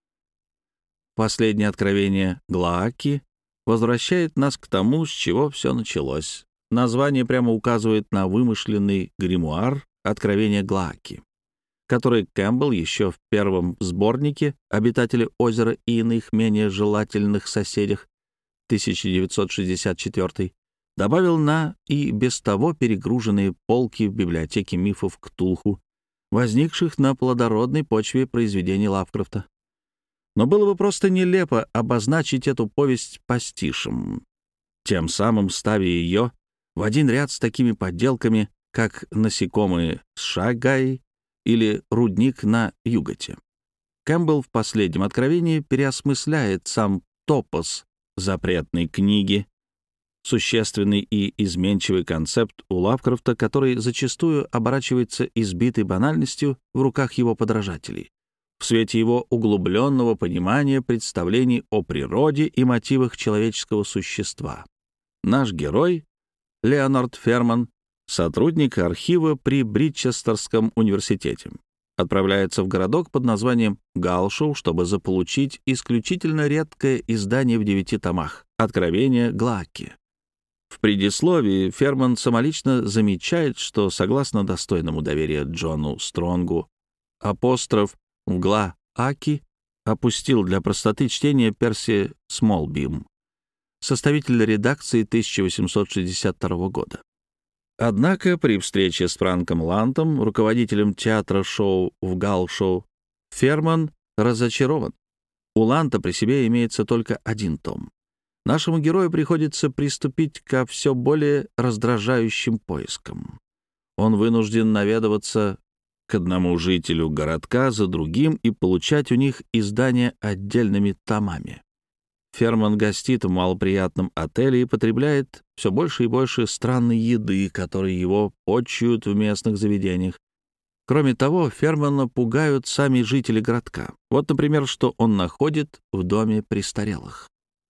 Последнее откровение Глааки возвращает нас к тому, с чего все началось. Название прямо указывает на вымышленный гримуар «Откровение Глааки», который Кэмпбелл еще в первом сборнике «Обитатели озера и иных менее желательных соседях» тысяча девятьсот шестьдесят четвёртый добавил на и без того перегруженные полки в библиотеке мифов Ктулху, возникших на плодородной почве произведений Лавкрафта. Но было бы просто нелепо обозначить эту повесть пастишем, тем самым ставя ее в один ряд с такими подделками, как «Насекомые с Шагай» или «Рудник на Юготе». Кэмпбелл в последнем откровении переосмысляет сам топос запретной книги, существенный и изменчивый концепт у Лавкрафта, который зачастую оборачивается избитой банальностью в руках его подражателей, в свете его углубленного понимания представлений о природе и мотивах человеческого существа. Наш герой, Леонард Ферман, сотрудник архива при Бритчестерском университете, отправляется в городок под названием Галшоу, чтобы заполучить исключительно редкое издание в девяти томах «Откровение Глааки». В предисловии Ферман самолично замечает, что, согласно достойному доверия Джону Стронгу, апостроф в Глааки опустил для простоты чтения Перси Смолбим, составитель редакции тысяча восемьсот шестьдесят второго года. Однако при встрече с Франком Лантом, руководителем театра шоу в Галшоу, Ферман разочарован. У Ланта при себе имеется только один том. Нашему герою приходится приступить ко все более раздражающим поискам. Он вынужден наведываться к одному жителю городка за другим и получать у них издания отдельными томами. Ферман гостит в малоприятном отеле и потребляет все больше и больше странной еды, которой его почуют в местных заведениях. Кроме того, Фермана пугают сами жители городка. Вот, например, что он находит в доме престарелых.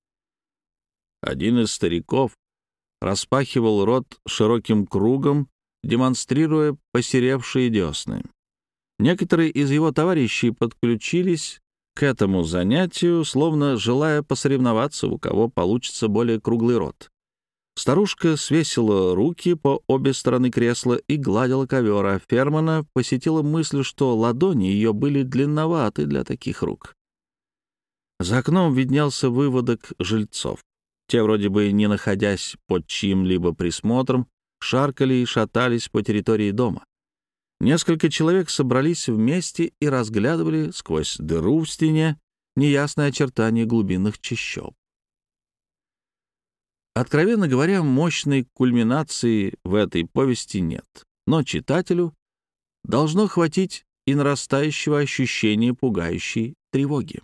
Один из стариков распахивал рот широким кругом, демонстрируя посеревшие десны. Некоторые из его товарищей подключились к этому занятию, словно желая посоревноваться, у кого получится более круглый рот. Старушка свесила руки по обе стороны кресла и гладила ковер, а Фермана посетила мысль, что ладони ее были длинноваты для таких рук. За окном виднелся выводок жильцов. Те, вроде бы не находясь под чьим-либо присмотром, шаркали и шатались по территории дома. Несколько человек собрались вместе и разглядывали сквозь дыру в стене неясные очертания глубинных чащоб. Откровенно говоря, мощной кульминации в этой повести нет, но читателю должно хватить и нарастающего ощущения пугающей тревоги.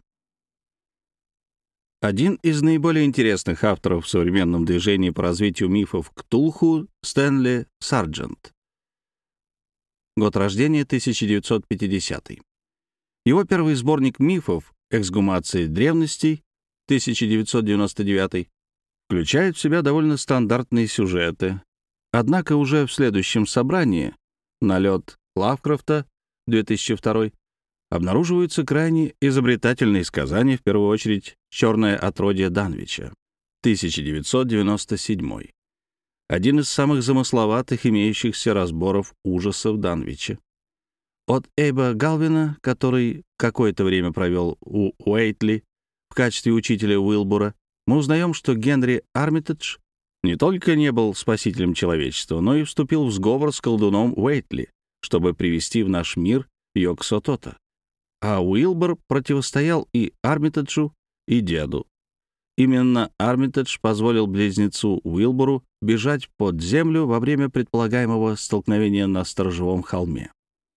Один из наиболее интересных авторов в современном движении по развитию мифов Ктулху — Стэнли Сарджент. Год рождения — тысяча девятьсот пятидесятый. Его первый сборник мифов «Эксгумации древностей» тысяча девятьсот девяносто девятый включает в себя довольно стандартные сюжеты. Однако уже в следующем собрании «Налет Лавкрафта» две тысячи второй обнаруживаются крайне изобретательные сказания, в первую очередь «Черное отродье Данвича» тысяча девятьсот девяносто седьмой. Один из самых замысловатых имеющихся разборов ужасов Данвича. От Эйба Галвина, который какое-то время провел у Уэйтли в качестве учителя Уилбура, мы узнаем, что Генри Армитедж не только не был спасителем человечества, но и вступил в сговор с колдуном Уэйтли, чтобы привести в наш мир Йог-Сотота. А Уилбур противостоял и Армитеджу, и деду. Именно Армитедж позволил близнецу Уилбуру бежать под землю во время предполагаемого столкновения на Сторожевом холме.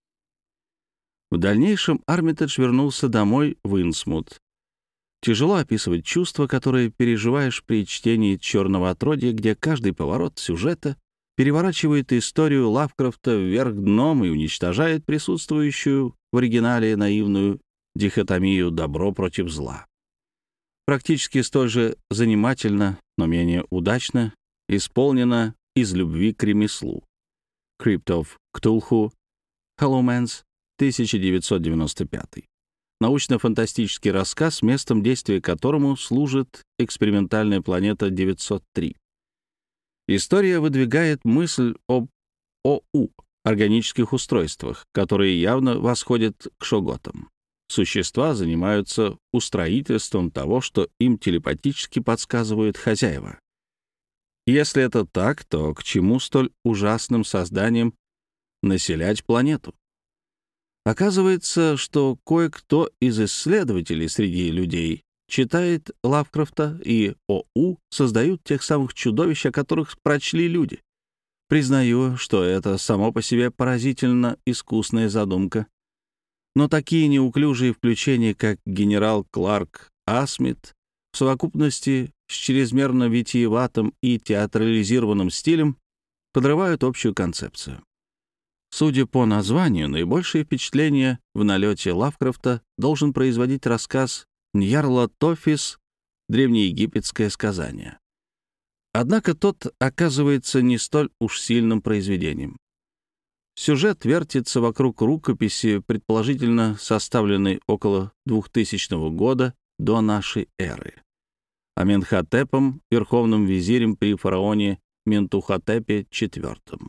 В дальнейшем Армитедж вернулся домой в Инсмут. Тяжело описывать чувства, которые переживаешь при чтении «Черного отродья», где каждый поворот сюжета переворачивает историю Лавкрафта вверх дном и уничтожает присутствующую в оригинале наивную дихотомию «добро против зла». Практически столь же занимательно, но менее удачно исполнено «Из любви к ремеслу» Crypt of Cthulhu, Hollow тысяча девятьсот девяносто пятый. Научно-фантастический рассказ, местом действия которому служит экспериментальная планета девятьсот три. История выдвигает мысль об ОУ, органических устройствах, которые явно восходят к шоготам. Существа занимаются устроительством того, что им телепатически подсказывают хозяева. Если это так, то к чему столь ужасным созданиям населять планету? Оказывается, что кое-кто из исследователей среди людей читает Лавкрафта, и ОУ создают тех самых чудовищ, о которых прочли люди. Признаю, что это само по себе поразительно искусная задумка. Но такие неуклюжие включения, как генерал Кларк Асмит, в совокупности с чрезмерно витиеватым и театрализированным стилем, подрывают общую концепцию. Судя по названию, наибольшее впечатление в налете Лавкрафта должен производить рассказ Ньярлатофис «Древнеегипетское сказание». Однако тот оказывается не столь уж сильным произведением. Сюжет вертится вокруг рукописи, предположительно составленной около двухтысячного года до нашей эры, Аменхотепом, верховным визирем при фараоне Ментухотепе четвёртом.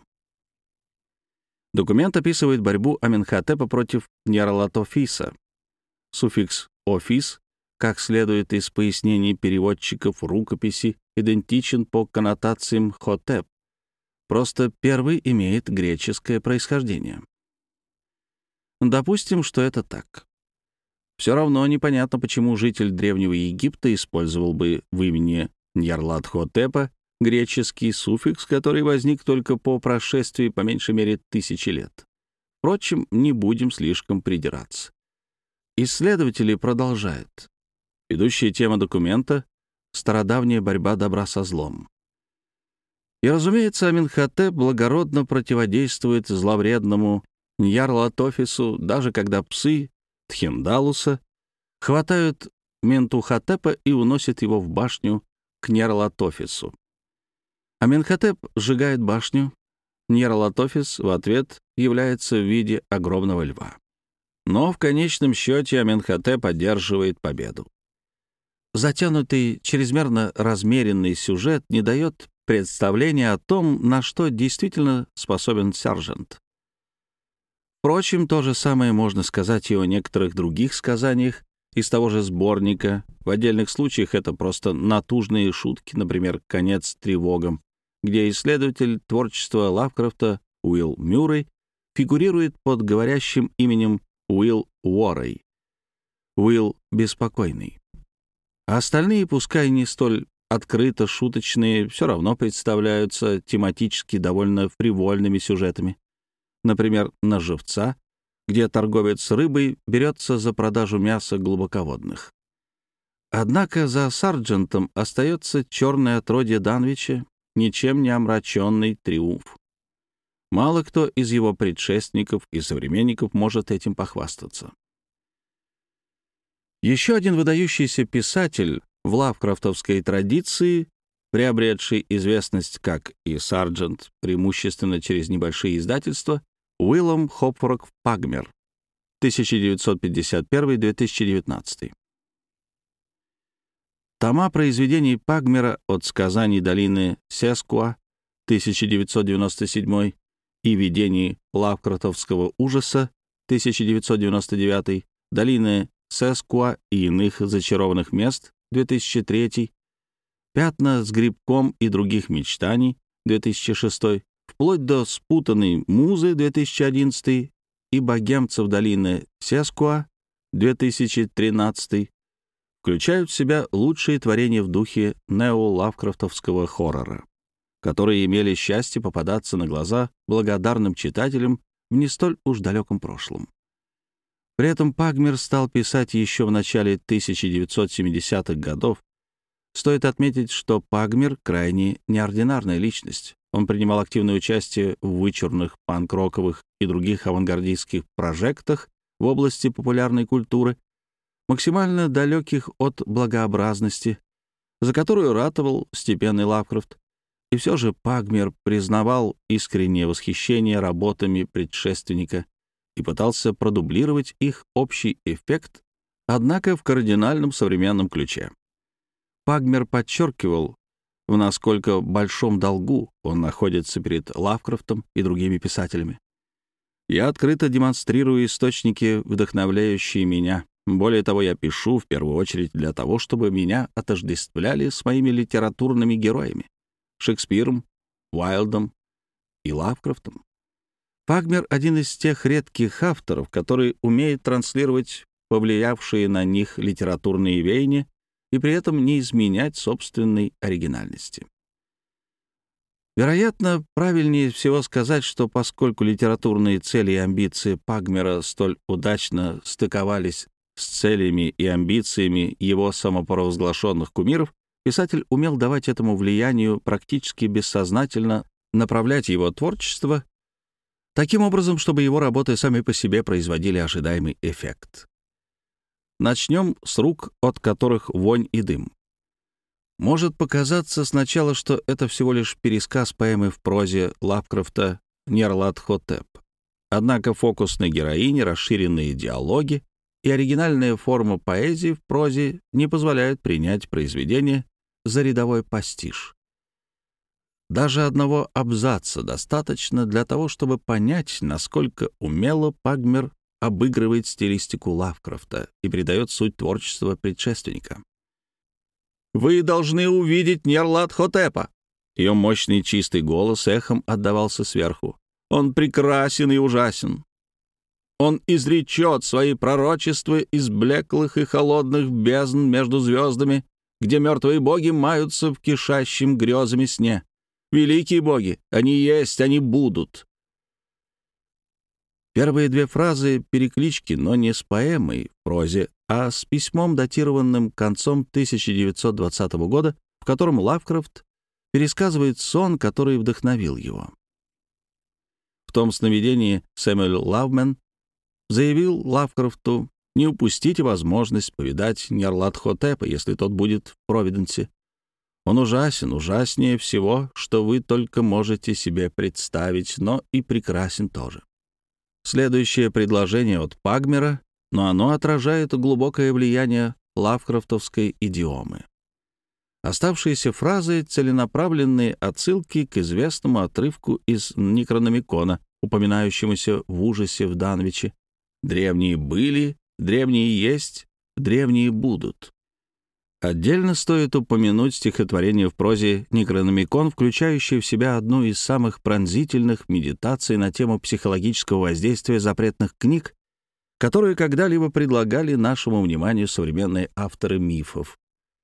Документ описывает борьбу Аменхотепа против Ньярлатофиса. Суффикс «офис», как следует из пояснений переводчиков рукописи, идентичен по коннотациям «хотеп», просто первый имеет греческое происхождение. Допустим, что это так. Все равно непонятно, почему житель Древнего Египта использовал бы в имени Ньярлатхотепа греческий суффикс, который возник только по прошествии по меньшей мере тысячи лет. Впрочем, не будем слишком придираться. Исследователи продолжают. Ведущая тема документа — стародавняя борьба добра со злом. И, разумеется, Аменхотеп благородно противодействует зловредному Ньярлатофису, даже когда псы Тхиндалуса хватают Ментухотепа и уносят его в башню к Ньярлатофису. Аменхотеп сжигает башню, Ньярлатофис в ответ является в виде огромного льва. Но в конечном счете Аменхотеп одерживает победу. Затянутый, чрезмерно размеренный сюжет не дает представления о том, на что действительно способен Сарджент. Впрочем, то же самое можно сказать и о некоторых других сказаниях из того же сборника. В отдельных случаях это просто натужные шутки, например, «Конец тревогам», где исследователь творчества Лавкрафта Уилл Мюррей фигурирует под говорящим именем Уилл Уоррей. Уилл беспокойный. А остальные, пускай не столь открыто шуточные, все равно представляются тематически довольно фривольными сюжетами. например, на живца, где торговец рыбой берется за продажу мяса глубоководных. Однако за Сарджентом остается черное отродье Данвича, ничем не омраченный триумф. Мало кто из его предшественников и современников может этим похвастаться. Еще один выдающийся писатель в лавкрафтовской традиции, приобретший известность, как и Сарджент, преимущественно через небольшие издательства, Уиллом Хопфорк Пагмер, тысяча девятьсот пятьдесят первый — две тысячи девятнадцатый. Тома произведений Пагмера «От сказаний долины Сескуа» тысяча девятьсот девяносто седьмой и «Видений лавкрафтовского ужаса» тысяча девятьсот девяносто девятый, «Долины Сескуа и иных зачарованных мест» две тысячи третий, «Пятна с грибком и других мечтаний» две тысячи шестой, вплоть до «Спутанной музы» две тысячи одиннадцатый и «Богемцев долины Сескуа» две тысячи тринадцатый включают в себя лучшие творения в духе нео-лавкрафтовского хоррора, которые имели счастье попадаться на глаза благодарным читателям в не столь уж далеком прошлом. При этом Пагмер стал писать еще в начале тысяча девятьсот семидесятых годов. Стоит отметить, что Пагмер — крайне неординарная личность. Он принимал активное участие в вычурных панк-роковых и других авангардистских прожектах в области популярной культуры, максимально далеких от благообразности, за которую ратовал степенный Лавкрафт. И все же Пагмер признавал искреннее восхищение работами предшественника и пытался продублировать их общий эффект, однако в кардинальном современном ключе. Пагмер подчеркивал, в насколько большом долгу он находится перед Лавкрафтом и другими писателями. «Я открыто демонстрирую источники, вдохновляющие меня. Более того, я пишу в первую очередь для того, чтобы меня отождествляли с моими литературными героями — Шекспиром, Уайлдом и Лавкрафтом». Пагмер — один из тех редких авторов, который умеет транслировать повлиявшие на них литературные веяния и при этом не изменять собственной оригинальности. Вероятно, правильнее всего сказать, что поскольку литературные цели и амбиции Пагмера столь удачно стыковались с целями и амбициями его самопровозглашенных кумиров, писатель умел давать этому влиянию практически бессознательно направлять его творчество таким образом, чтобы его работы сами по себе производили ожидаемый эффект. Начнем с рук, от которых вонь и дым. Может показаться сначала, что это всего лишь пересказ поэмы в прозе Лавкрафта «Нерлат-хотеп». Однако фокус на героине, расширенные диалоги и оригинальная форма поэзии в прозе не позволяют принять произведение за рядовой пастиш. Даже одного абзаца достаточно для того, чтобы понять, насколько умело Пагмер обыгрывает стилистику Лавкрафта и придает суть творчества предшественника. «Вы должны увидеть Нерлат-хотепа!» Ее мощный чистый голос эхом отдавался сверху. «Он прекрасен и ужасен. Он изречет свои пророчества из блеклых и холодных бездн между звездами, где мертвые боги маются в кишащем грезами сне. Великие боги, они есть, они будут». Первые две фразы — переклички, но не с поэмой в прозе, а с письмом, датированным концом тысяча девятьсот двадцатого года, в котором Лавкрафт пересказывает сон, который вдохновил его. В том сновидении Сэмюэл Лавмен заявил Лавкрафту: «Не упустите возможность повидать Нерлат-хотепа, если тот будет в Провиденсе. Он ужасен, ужаснее всего, что вы только можете себе представить, но и прекрасен тоже». Следующее предложение от Пагмера, но оно отражает глубокое влияние лавкрафтовской идиомы. Оставшиеся фразы — целенаправленные отсылки к известному отрывку из Некрономикона, упоминающемуся в ужасе в Данвиче. «Древние были, древние есть, древние будут». Отдельно стоит упомянуть стихотворение в прозе «Некрономикон», включающее в себя одну из самых пронзительных медитаций на тему психологического воздействия запретных книг, которые когда-либо предлагали нашему вниманию современные авторы мифов.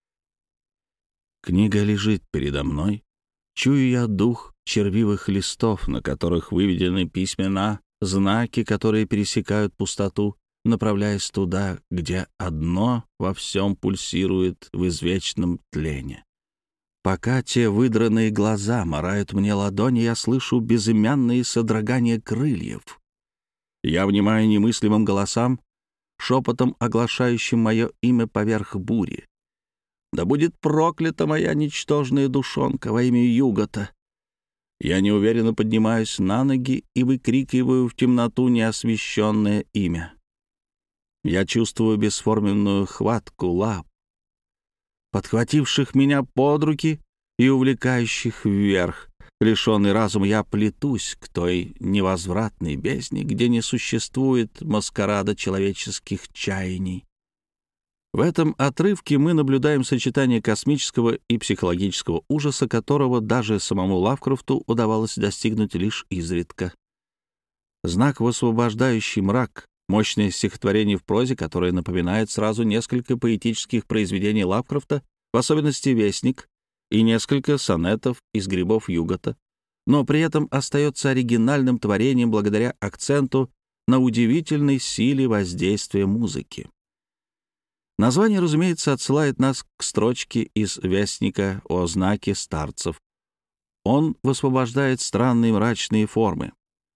«Книга лежит передо мной, чую я дух червивых листов, на которых выведены письмена знаки, которые пересекают пустоту, направляясь туда, где одно во всем пульсирует в извечном тлене. Пока те выдранные глаза морают мне ладони, я слышу безымянные содрогания крыльев. Я внимаю немыслимым голосам, шепотом оглашающим мое имя поверх бури. Да будет проклята моя ничтожная душонка во имя Югота. Я неуверенно поднимаюсь на ноги и выкрикиваю в темноту неосвещенное имя. Я чувствую бесформенную хватку лап, подхвативших меня под руки и увлекающих вверх. Лишенный разума, я плетусь к той невозвратной бездне, где не существует маскарада человеческих чаяний. В этом отрывке мы наблюдаем сочетание космического и психологического ужаса, которого даже самому Лавкрафту удавалось достигнуть лишь изредка. Знак, высвобождающий мрак, мощное стихотворение в прозе, которое напоминает сразу несколько поэтических произведений Лавкрафта, в особенности «Вестник», и несколько сонетов из «Грибов Югота», но при этом остается оригинальным творением благодаря акценту на удивительной силе воздействия музыки. Название, разумеется, отсылает нас к строчке из «Вестника» о знаке старцев. Он высвобождает странные мрачные формы.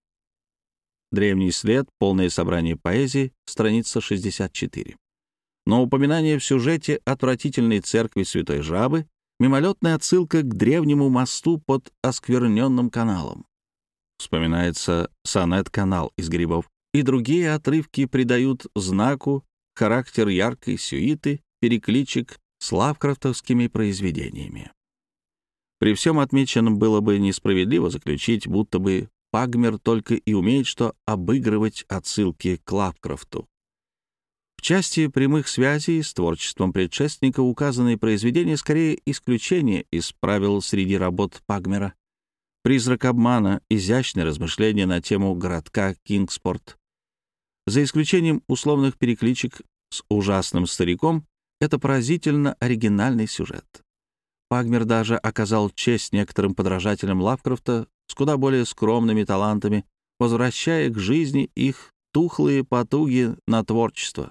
Древний след, полное собрание поэзии, страница шестьдесят четыре. Но упоминание в сюжете отвратительной церкви Святой Жабы — мимолетная отсылка к древнему мосту под оскверненным каналом. Вспоминается сонет-канал из «Грибов», и другие отрывки придают знаку характер яркой сюиты, перекличек с лавкрафтовскими произведениями. При всем отмеченном было бы несправедливо заключить, будто бы Пагмер только и умеет что обыгрывать отсылки к Лавкрафту. В части прямых связей с творчеством предшественника указанные произведения скорее исключение из правил среди работ Пагмера. «Призрак обмана», изящное размышление на тему городка Кингспорт. За исключением условных перекличек с ужасным стариком, это поразительно оригинальный сюжет. Пагмер даже оказал честь некоторым подражателям Лавкрафта с куда более скромными талантами, возвращая к жизни их тухлые потуги на творчество.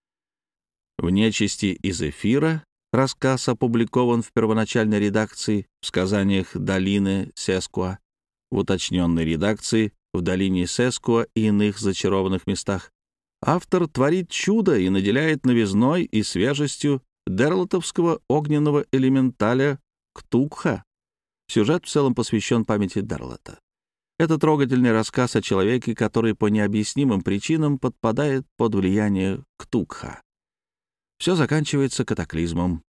В «Нечисти из эфира» рассказ опубликован в первоначальной редакции в сказаниях долины Сескуа, в уточненной редакции в долине Сескуа и иных зачарованных местах. Автор творит чудо и наделяет новизной и свежестью дерлотовского огненного элементаля Ктукха. Сюжет в целом посвящен памяти Дерлота. Это трогательный рассказ о человеке, который по необъяснимым причинам подпадает под влияние Ктукха. Все заканчивается катаклизмом.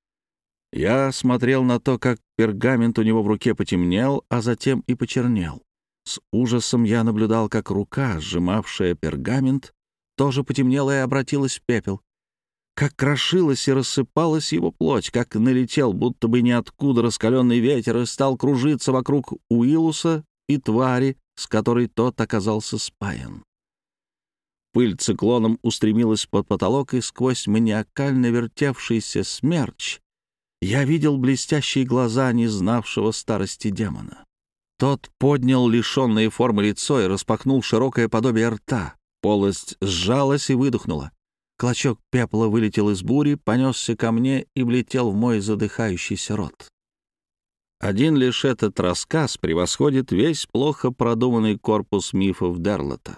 Я смотрел на то, как пергамент у него в руке потемнел, а затем и почернел. С ужасом я наблюдал, как рука, сжимавшая пергамент, тоже потемнела и обратилась в пепел. Как крошилась и рассыпалась его плоть, как налетел, будто бы ниоткуда раскаленный ветер, и стал кружиться вокруг Уиллуса и твари, с которой тот оказался спаян. Пыль циклоном устремилась под потолок, и сквозь маниакально вертевшийся смерч я видел блестящие глаза незнавшего старости демона. Тот поднял лишенное формы лицо и распахнул широкое подобие рта. Полость сжалась и выдохнула. Клочок пепла вылетел из бури, понесся ко мне и влетел в мой задыхающийся рот. Один лишь этот рассказ превосходит весь плохо продуманный корпус мифов Дерлота.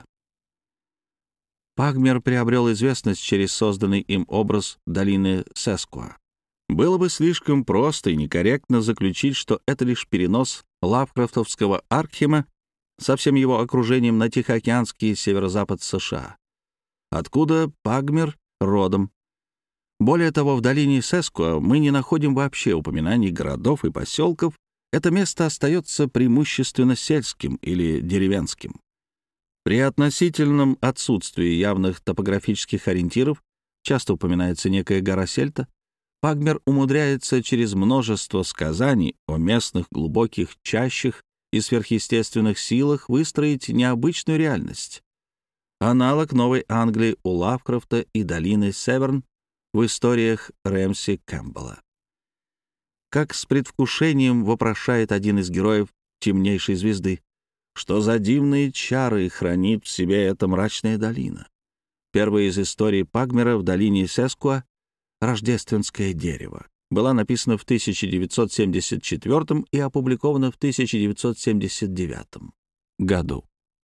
Пагмер приобрел известность через созданный им образ долины Сескуа. Было бы слишком просто и некорректно заключить, что это лишь перенос лавкрафтовского Аркхема со всем его окружением на Тихоокеанский северо-запад США, откуда Пагмер родом. Более того, в долине Сескуа мы не находим вообще упоминаний городов и поселков. Это место остается преимущественно сельским или деревенским. При относительном отсутствии явных топографических ориентиров, часто упоминается некая гора Сельта, Пагмер умудряется через множество сказаний о местных глубоких чащах и сверхъестественных силах выстроить необычную реальность. Аналог Новой Англии у Лавкрафта и долины Северн в историях Рэмси Кэмпбелла. Как с предвкушением вопрошает один из героев «Темнейшей звезды», что за дивные чары хранит в себе эта мрачная долина. Первая из историй Пагмера в долине Сескуа «Рождественское дерево» была написана в тысяча девятьсот семьдесят четвёртом и опубликована в тысяча девятьсот семьдесят девятом году.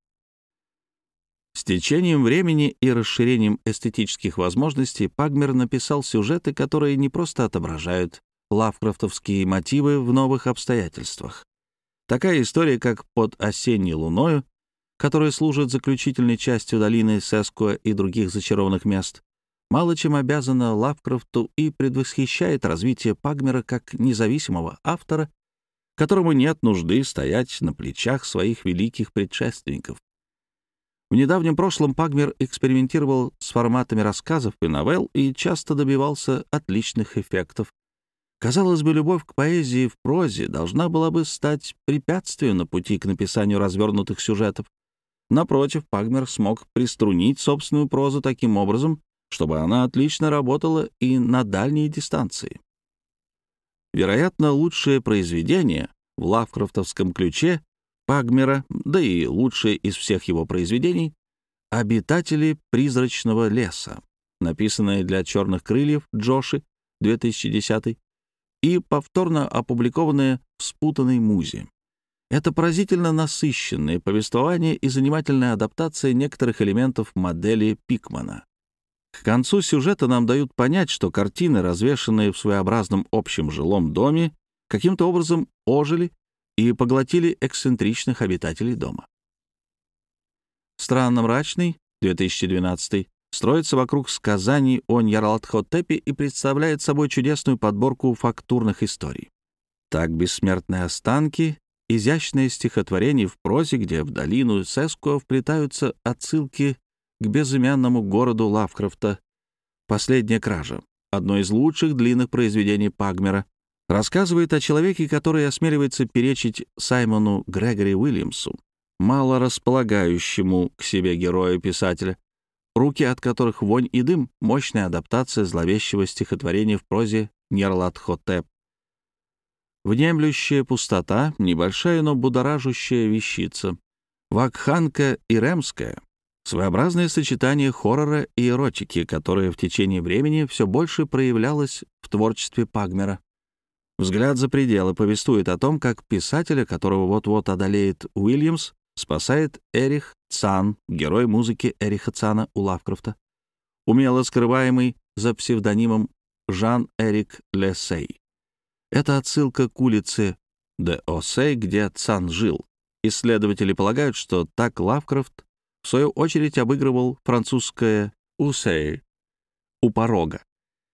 С течением времени и расширением эстетических возможностей Пагмер написал сюжеты, которые не просто отображают лавкрафтовские мотивы в новых обстоятельствах. Такая история, как «Под осенней луною», которая служит заключительной частью долины Сескуа и других зачарованных мест, мало чем обязана Лавкрафту и предвосхищает развитие Пагмера как независимого автора, которому нет нужды стоять на плечах своих великих предшественников. В недавнем прошлом Пагмер экспериментировал с форматами рассказов и новелл и часто добивался отличных эффектов. Казалось бы, любовь к поэзии в прозе должна была бы стать препятствием на пути к написанию развернутых сюжетов. Напротив, Пагмер смог приструнить собственную прозу таким образом, чтобы она отлично работала и на дальние дистанции. Вероятно, лучшее произведение в лавкрафтовском ключе Пагмера, да и лучшее из всех его произведений — «Обитатели призрачного леса», написанное для «Черных крыльев» Джоши, две тысячи десятый, и повторно опубликованное в «Спутанной музе». Это поразительно насыщенное повествование и занимательная адаптация некоторых элементов модели Пикмана. К концу сюжета нам дают понять, что картины, развешанные в своеобразном общем жилом доме, каким-то образом ожили и поглотили эксцентричных обитателей дома. «Странно мрачный» две тысячи двенадцатый строится вокруг сказаний о Ньярлатхотепе и представляет собой чудесную подборку фактурных историй. Так «Бессмертные останки» — изящное стихотворение в прозе, где в долину Сескуа вплетаются отсылки к безымянному городу Лавкрафта. «Последняя кража», одно из лучших длинных произведений Пагмера, рассказывает о человеке, который осмеливается перечить Саймону Грегори Уильямсу, мало располагающему к себе героя-писателя, руки от которых вонь и дым — мощная адаптация зловещего стихотворения в прозе Ньярлатхотеп. Внемлющая пустота — небольшая, но будоражущая вещица. Вакханка и Ремская — своеобразное сочетание хоррора и эротики, которое в течение времени все больше проявлялось в творчестве Пагмера. «Взгляд за пределы» повествует о том, как писателя, которого вот-вот одолеет Уильямс, спасает Эрих Цан, герой музыки Эриха Цана у Лавкрафта, умело скрываемый за псевдонимом Жан-Эрик Лесей. Это отсылка к улице де Осей, где Цан жил. Исследователи полагают, что так Лавкрафт в свою очередь обыгрывал французское «усей» — «у порога».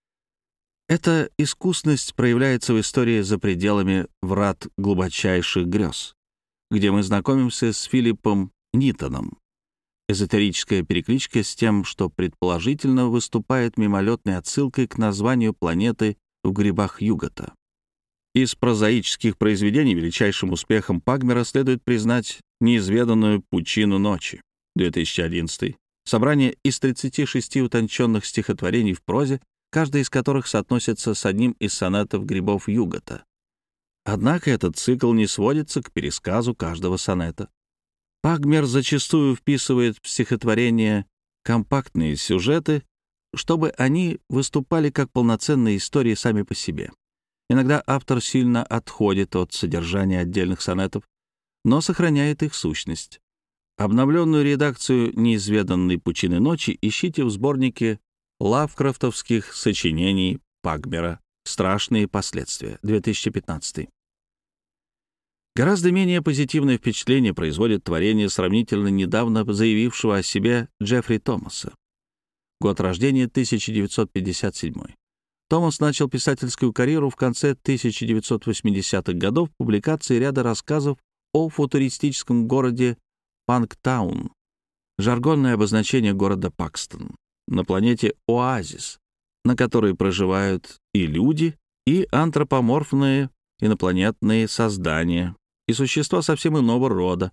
Эта искусность проявляется в истории «За пределами врат глубочайших грез», где мы знакомимся с Филиппом Нитоном. Эзотерическая перекличка с тем, что предположительно выступает мимолетной отсылкой к названию планеты в грибах Югота. Из прозаических произведений величайшим успехом Пагмера следует признать «Неизведанную пучину ночи» две тысячи одиннадцатый, собрание из тридцати шести утонченных стихотворений в прозе, каждый из которых соотносится с одним из сонетов грибов Югота. Однако этот цикл не сводится к пересказу каждого сонета. Пагмер зачастую вписывает в стихотворения компактные сюжеты, чтобы они выступали как полноценные истории сами по себе. Иногда автор сильно отходит от содержания отдельных сонетов, но сохраняет их сущность. Обновленную редакцию «Неизведанной пучины ночи» ищите в сборнике лавкрафтовских сочинений Пагмера «Страшные последствия» две тысячи пятнадцатый. Гораздо менее позитивное впечатление производит творение сравнительно недавно заявившего о себе Джеффри Томаса. Год рождения тысяча девятьсот пятьдесят седьмой. Томас начал писательскую карьеру в конце тысяча девятьсот восьмидесятых годов публикацией ряда рассказов о футуристическом городе Панктаун, жаргонное обозначение города Пакстон, на планете Оазис, на которой проживают и люди, и антропоморфные инопланетные создания, и существа совсем иного рода.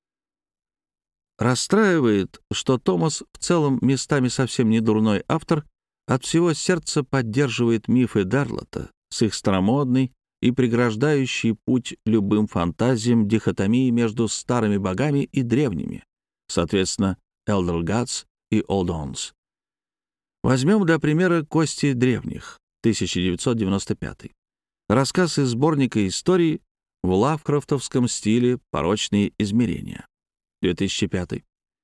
Расстраивает, что Томас, в целом местами совсем не дурной автор, от всего сердца поддерживает мифы Дарлота с их старомодной, и преграждающий путь любым фантазиям дихотомии между старыми богами и древними, соответственно, Elder Gods и Old Ones. Возьмем для примера «Кости древних», тысяча девятьсот девяносто пятый. Рассказ из сборника историй в лавкрафтовском стиле «Порочные измерения», две тысячи пятый.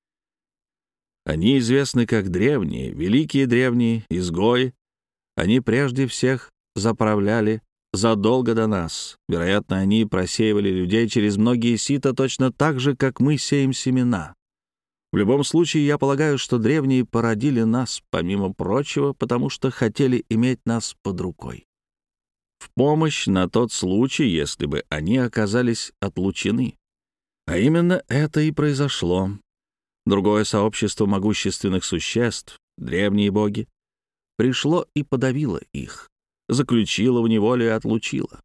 Они известны как древние, великие древние, изгои. Они прежде всех заправляли задолго до нас. Вероятно, они просеивали людей через многие сита точно так же, как мы сеем семена. В любом случае, я полагаю, что древние породили нас, помимо прочего, потому что хотели иметь нас под рукой. В помощь на тот случай, если бы они оказались отлучены. А именно это и произошло. Другое сообщество могущественных существ, древние боги, пришло и подавило их, заключило в неволю и отлучило.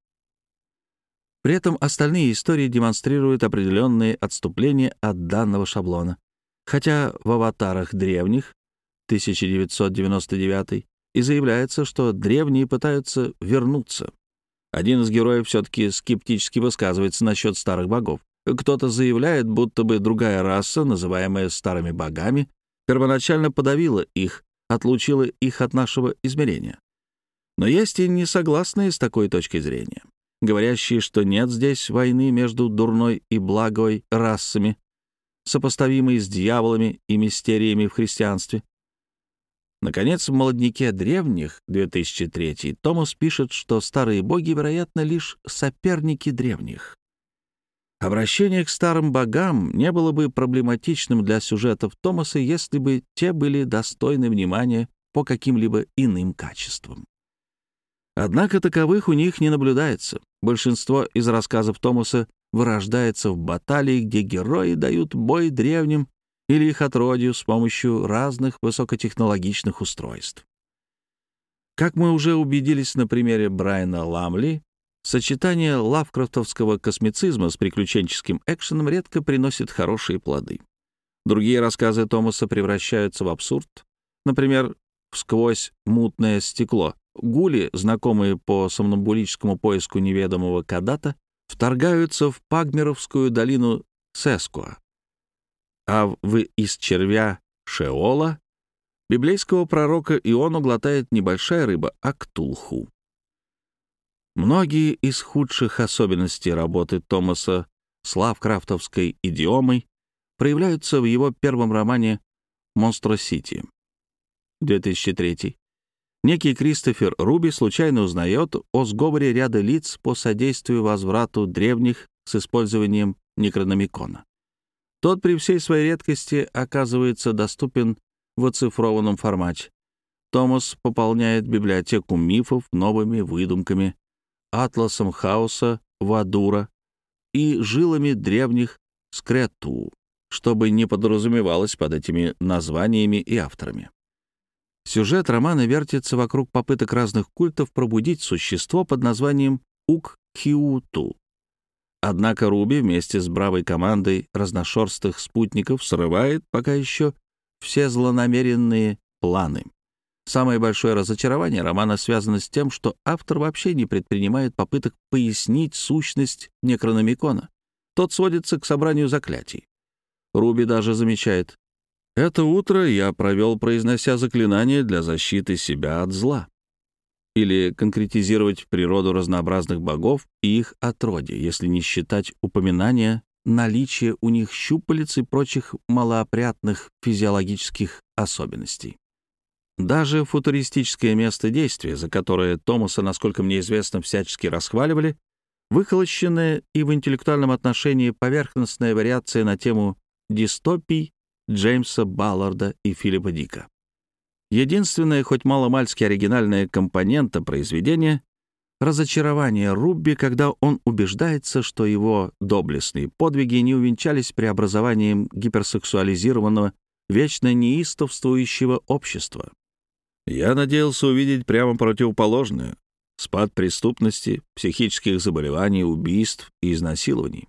При этом остальные истории демонстрируют определенные отступления от данного шаблона. Хотя в «Аватарах древних» тысяча девятьсот девяносто девятый и заявляется, что древние пытаются вернуться. Один из героев все-таки скептически высказывается насчет старых богов. Кто-то заявляет, будто бы другая раса, называемая старыми богами, первоначально подавила их, отлучила их от нашего измерения. Но есть и несогласные с такой точкой зрения, говорящие, что нет здесь войны между дурной и благой расами, сопоставимой с дьяволами и мистериями в христианстве. Наконец, в «Молодняке древних» две тысячи третий Томас пишет, что старые боги, вероятно, лишь соперники древних. Обращение к старым богам не было бы проблематичным для сюжетов Томаса, если бы те были достойны внимания по каким-либо иным качествам. Однако таковых у них не наблюдается. Большинство из рассказов Томаса вырождается в баталии, где герои дают бой древним или их отродью с помощью разных высокотехнологичных устройств. Как мы уже убедились на примере Брайана Ламли, сочетание лавкрафтовского космицизма с приключенческим экшеном редко приносит хорошие плоды. Другие рассказы Томаса превращаются в абсурд. Например, «Сквозь мутное стекло». Гули, знакомые по сомнамбулическому поиску неведомого Кадата, вторгаются в Пагмеровскую долину Сескуа, а в «Из червя Шеола» библейского пророка Иону глотает небольшая рыба Актулху. Многие из худших особенностей работы Томаса с лавкрафтовской идиомой проявляются в его первом романе «Монстросити» две тысячи третий. Некий Кристофер Руби случайно узнает о сговоре ряда лиц по содействию возврату древних с использованием некрономикона. Тот при всей своей редкости оказывается доступен в оцифрованном формате. Томас пополняет библиотеку мифов новыми выдумками, атласом хаоса Вадура и жилами древних Скрету, чтобы не подразумевалось под этими названиями и авторами. Сюжет романа вертится вокруг попыток разных культов пробудить существо под названием Ук-Хиуту. Однако Руби вместе с бравой командой разношерстных спутников срывает пока еще все злонамеренные планы. Самое большое разочарование романа связано с тем, что автор вообще не предпринимает попыток пояснить сущность некрономикона. Тот сводится к собранию заклятий. Руби даже замечает: «Это утро я провел, произнося заклинания для защиты себя от зла». Или конкретизировать природу разнообразных богов и их отродья, если не считать упоминания наличия у них щупалец и прочих малоопрятных физиологических особенностей. Даже футуристическое место действия, за которое Томаса, насколько мне известно, всячески расхваливали, выхолощенная и в интеллектуальном отношении поверхностная вариация на тему дистопий Джеймса Балларда и Филиппа Дика. Единственная, хоть маломальски оригинальная компонента произведения — разочарование Рубби, когда он убеждается, что его доблестные подвиги не увенчались преобразованием гиперсексуализированного, вечно неистовствующего общества. Я надеялся увидеть прямо противоположное — спад преступности, психических заболеваний, убийств и изнасилований.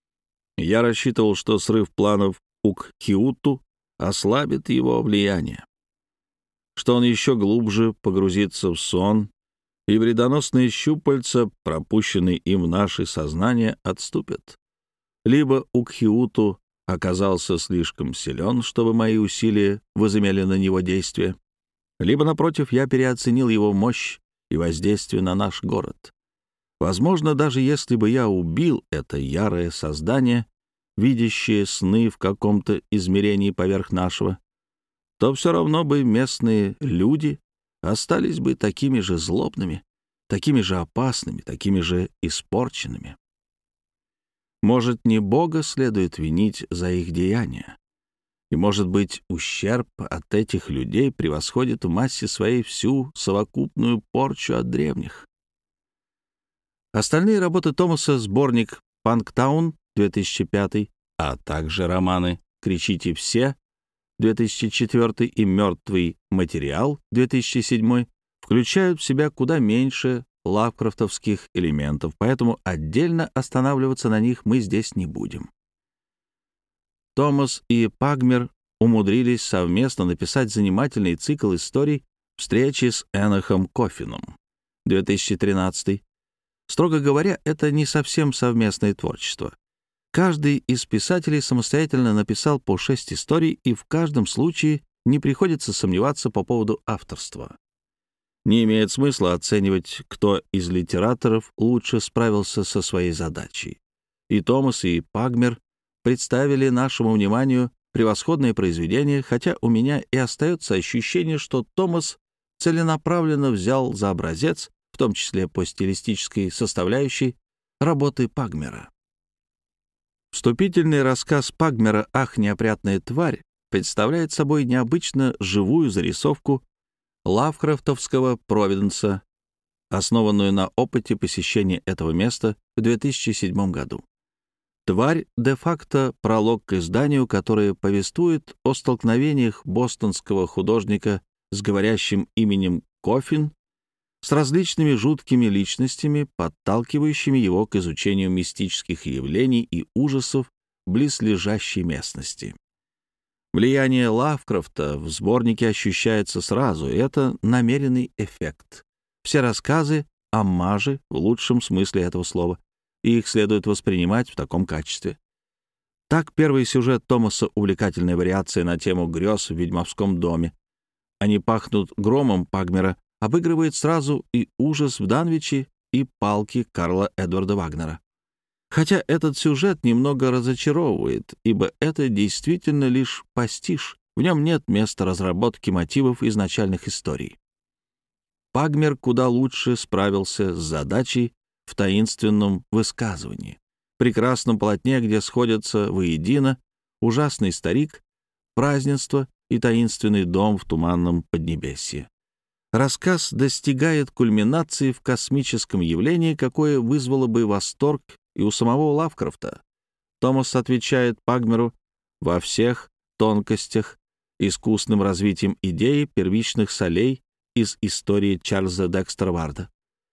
Я рассчитывал, что срыв планов Ук-Хиуту ослабит его влияние, что он еще глубже погрузится в сон и вредоносные щупальца, пропущенные им в наше сознание, отступят. Либо Укхиуту оказался слишком силен, чтобы мои усилия возымели на него действие, либо, напротив, я переоценил его мощь и воздействие на наш город. Возможно, даже если бы я убил это ярое создание, видящее сны в каком-то измерении поверх нашего, то все равно бы местные люди остались бы такими же злобными, такими же опасными, такими же испорченными. Может, не Бога следует винить за их деяния, и, может быть, ущерб от этих людей превосходит в массе своей всю совокупную порчу от древних. Остальные работы Томаса — сборник «Панктаун» две тысячи пятый, а также романы «Кричите все» две тысячи четвёртый и «Мертвый материал» две тысячи седьмой, включают в себя куда меньше лавкрафтовских элементов, поэтому отдельно останавливаться на них мы здесь не будем. Томас и Пагмер умудрились совместно написать занимательный цикл историй «Встречи с Энохом Коффином» две тысячи тринадцатый. Строго говоря, это не совсем совместное творчество. Каждый из писателей самостоятельно написал по шесть историй, и в каждом случае не приходится сомневаться по поводу авторства. Не имеет смысла оценивать, кто из литераторов лучше справился со своей задачей. И Томас, и Пагмер представили нашему вниманию превосходное произведение, хотя у меня и остается ощущение, что Томас целенаправленно взял за образец, в том числе по стилистической составляющей, работы Пагмера. Вступительный рассказ Пагмера «Ах, неопрятная тварь» представляет собой необычно живую зарисовку лавкрафтовского Провиденса, основанную на опыте посещения этого места в две тысячи седьмом году. «Тварь» де-факто пролог к изданию, которое повествует о столкновениях бостонского художника с говорящим именем Коффин с различными жуткими личностями, подталкивающими его к изучению мистических явлений и ужасов близлежащей местности. Влияние Лавкрафта в сборнике ощущается сразу, и это намеренный эффект. Все рассказы — оммажи в лучшем смысле этого слова, и их следует воспринимать в таком качестве. Так, первый сюжет Томаса — увлекательная вариация на тему грез в ведьмовском доме. Они пахнут громом Пагмера, обыгрывает сразу и ужас в Данвиче, и палки Карла Эдварда Вагнера. Хотя этот сюжет немного разочаровывает, ибо это действительно лишь пастиш, в нем нет места разработки мотивов изначальных историй. Пагмер куда лучше справился с задачей в таинственном высказывании, прекрасном полотне, где сходятся воедино ужасный старик, празднество и таинственный дом в туманном Поднебесье. Рассказ достигает кульминации в космическом явлении, какое вызвало бы восторг и у самого Лавкрафта. Томас отвечает Пагмеру во всех тонкостях, искусным развитием идеи первичных солей из истории Чарльза Декстера Варда.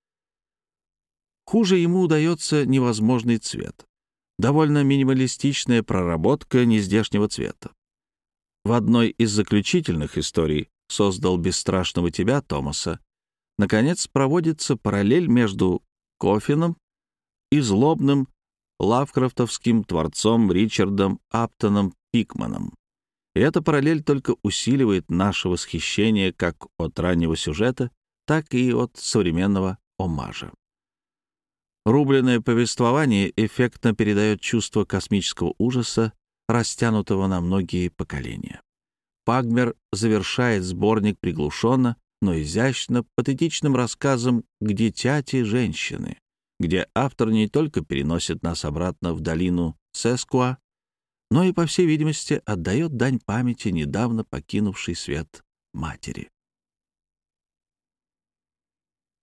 Хуже ему удается невозможный цвет, довольно минималистичная проработка нездешнего цвета. В одной из заключительных историй «Создал бесстрашного тебя» Томаса наконец проводится параллель между Коффином и злобным лавкрафтовским творцом Ричардом Аптоном Пикманом. И эта параллель только усиливает наше восхищение как от раннего сюжета, так и от современного оммажа. Рубленное повествование эффектно передает чувство космического ужаса, растянутого на многие поколения. Пагмер завершает сборник приглушенно, но изящно патетичным рассказом к дитяти женщины, где автор не только переносит нас обратно в долину Сескуа, но и, по всей видимости, отдает дань памяти недавно покинувшей свет матери.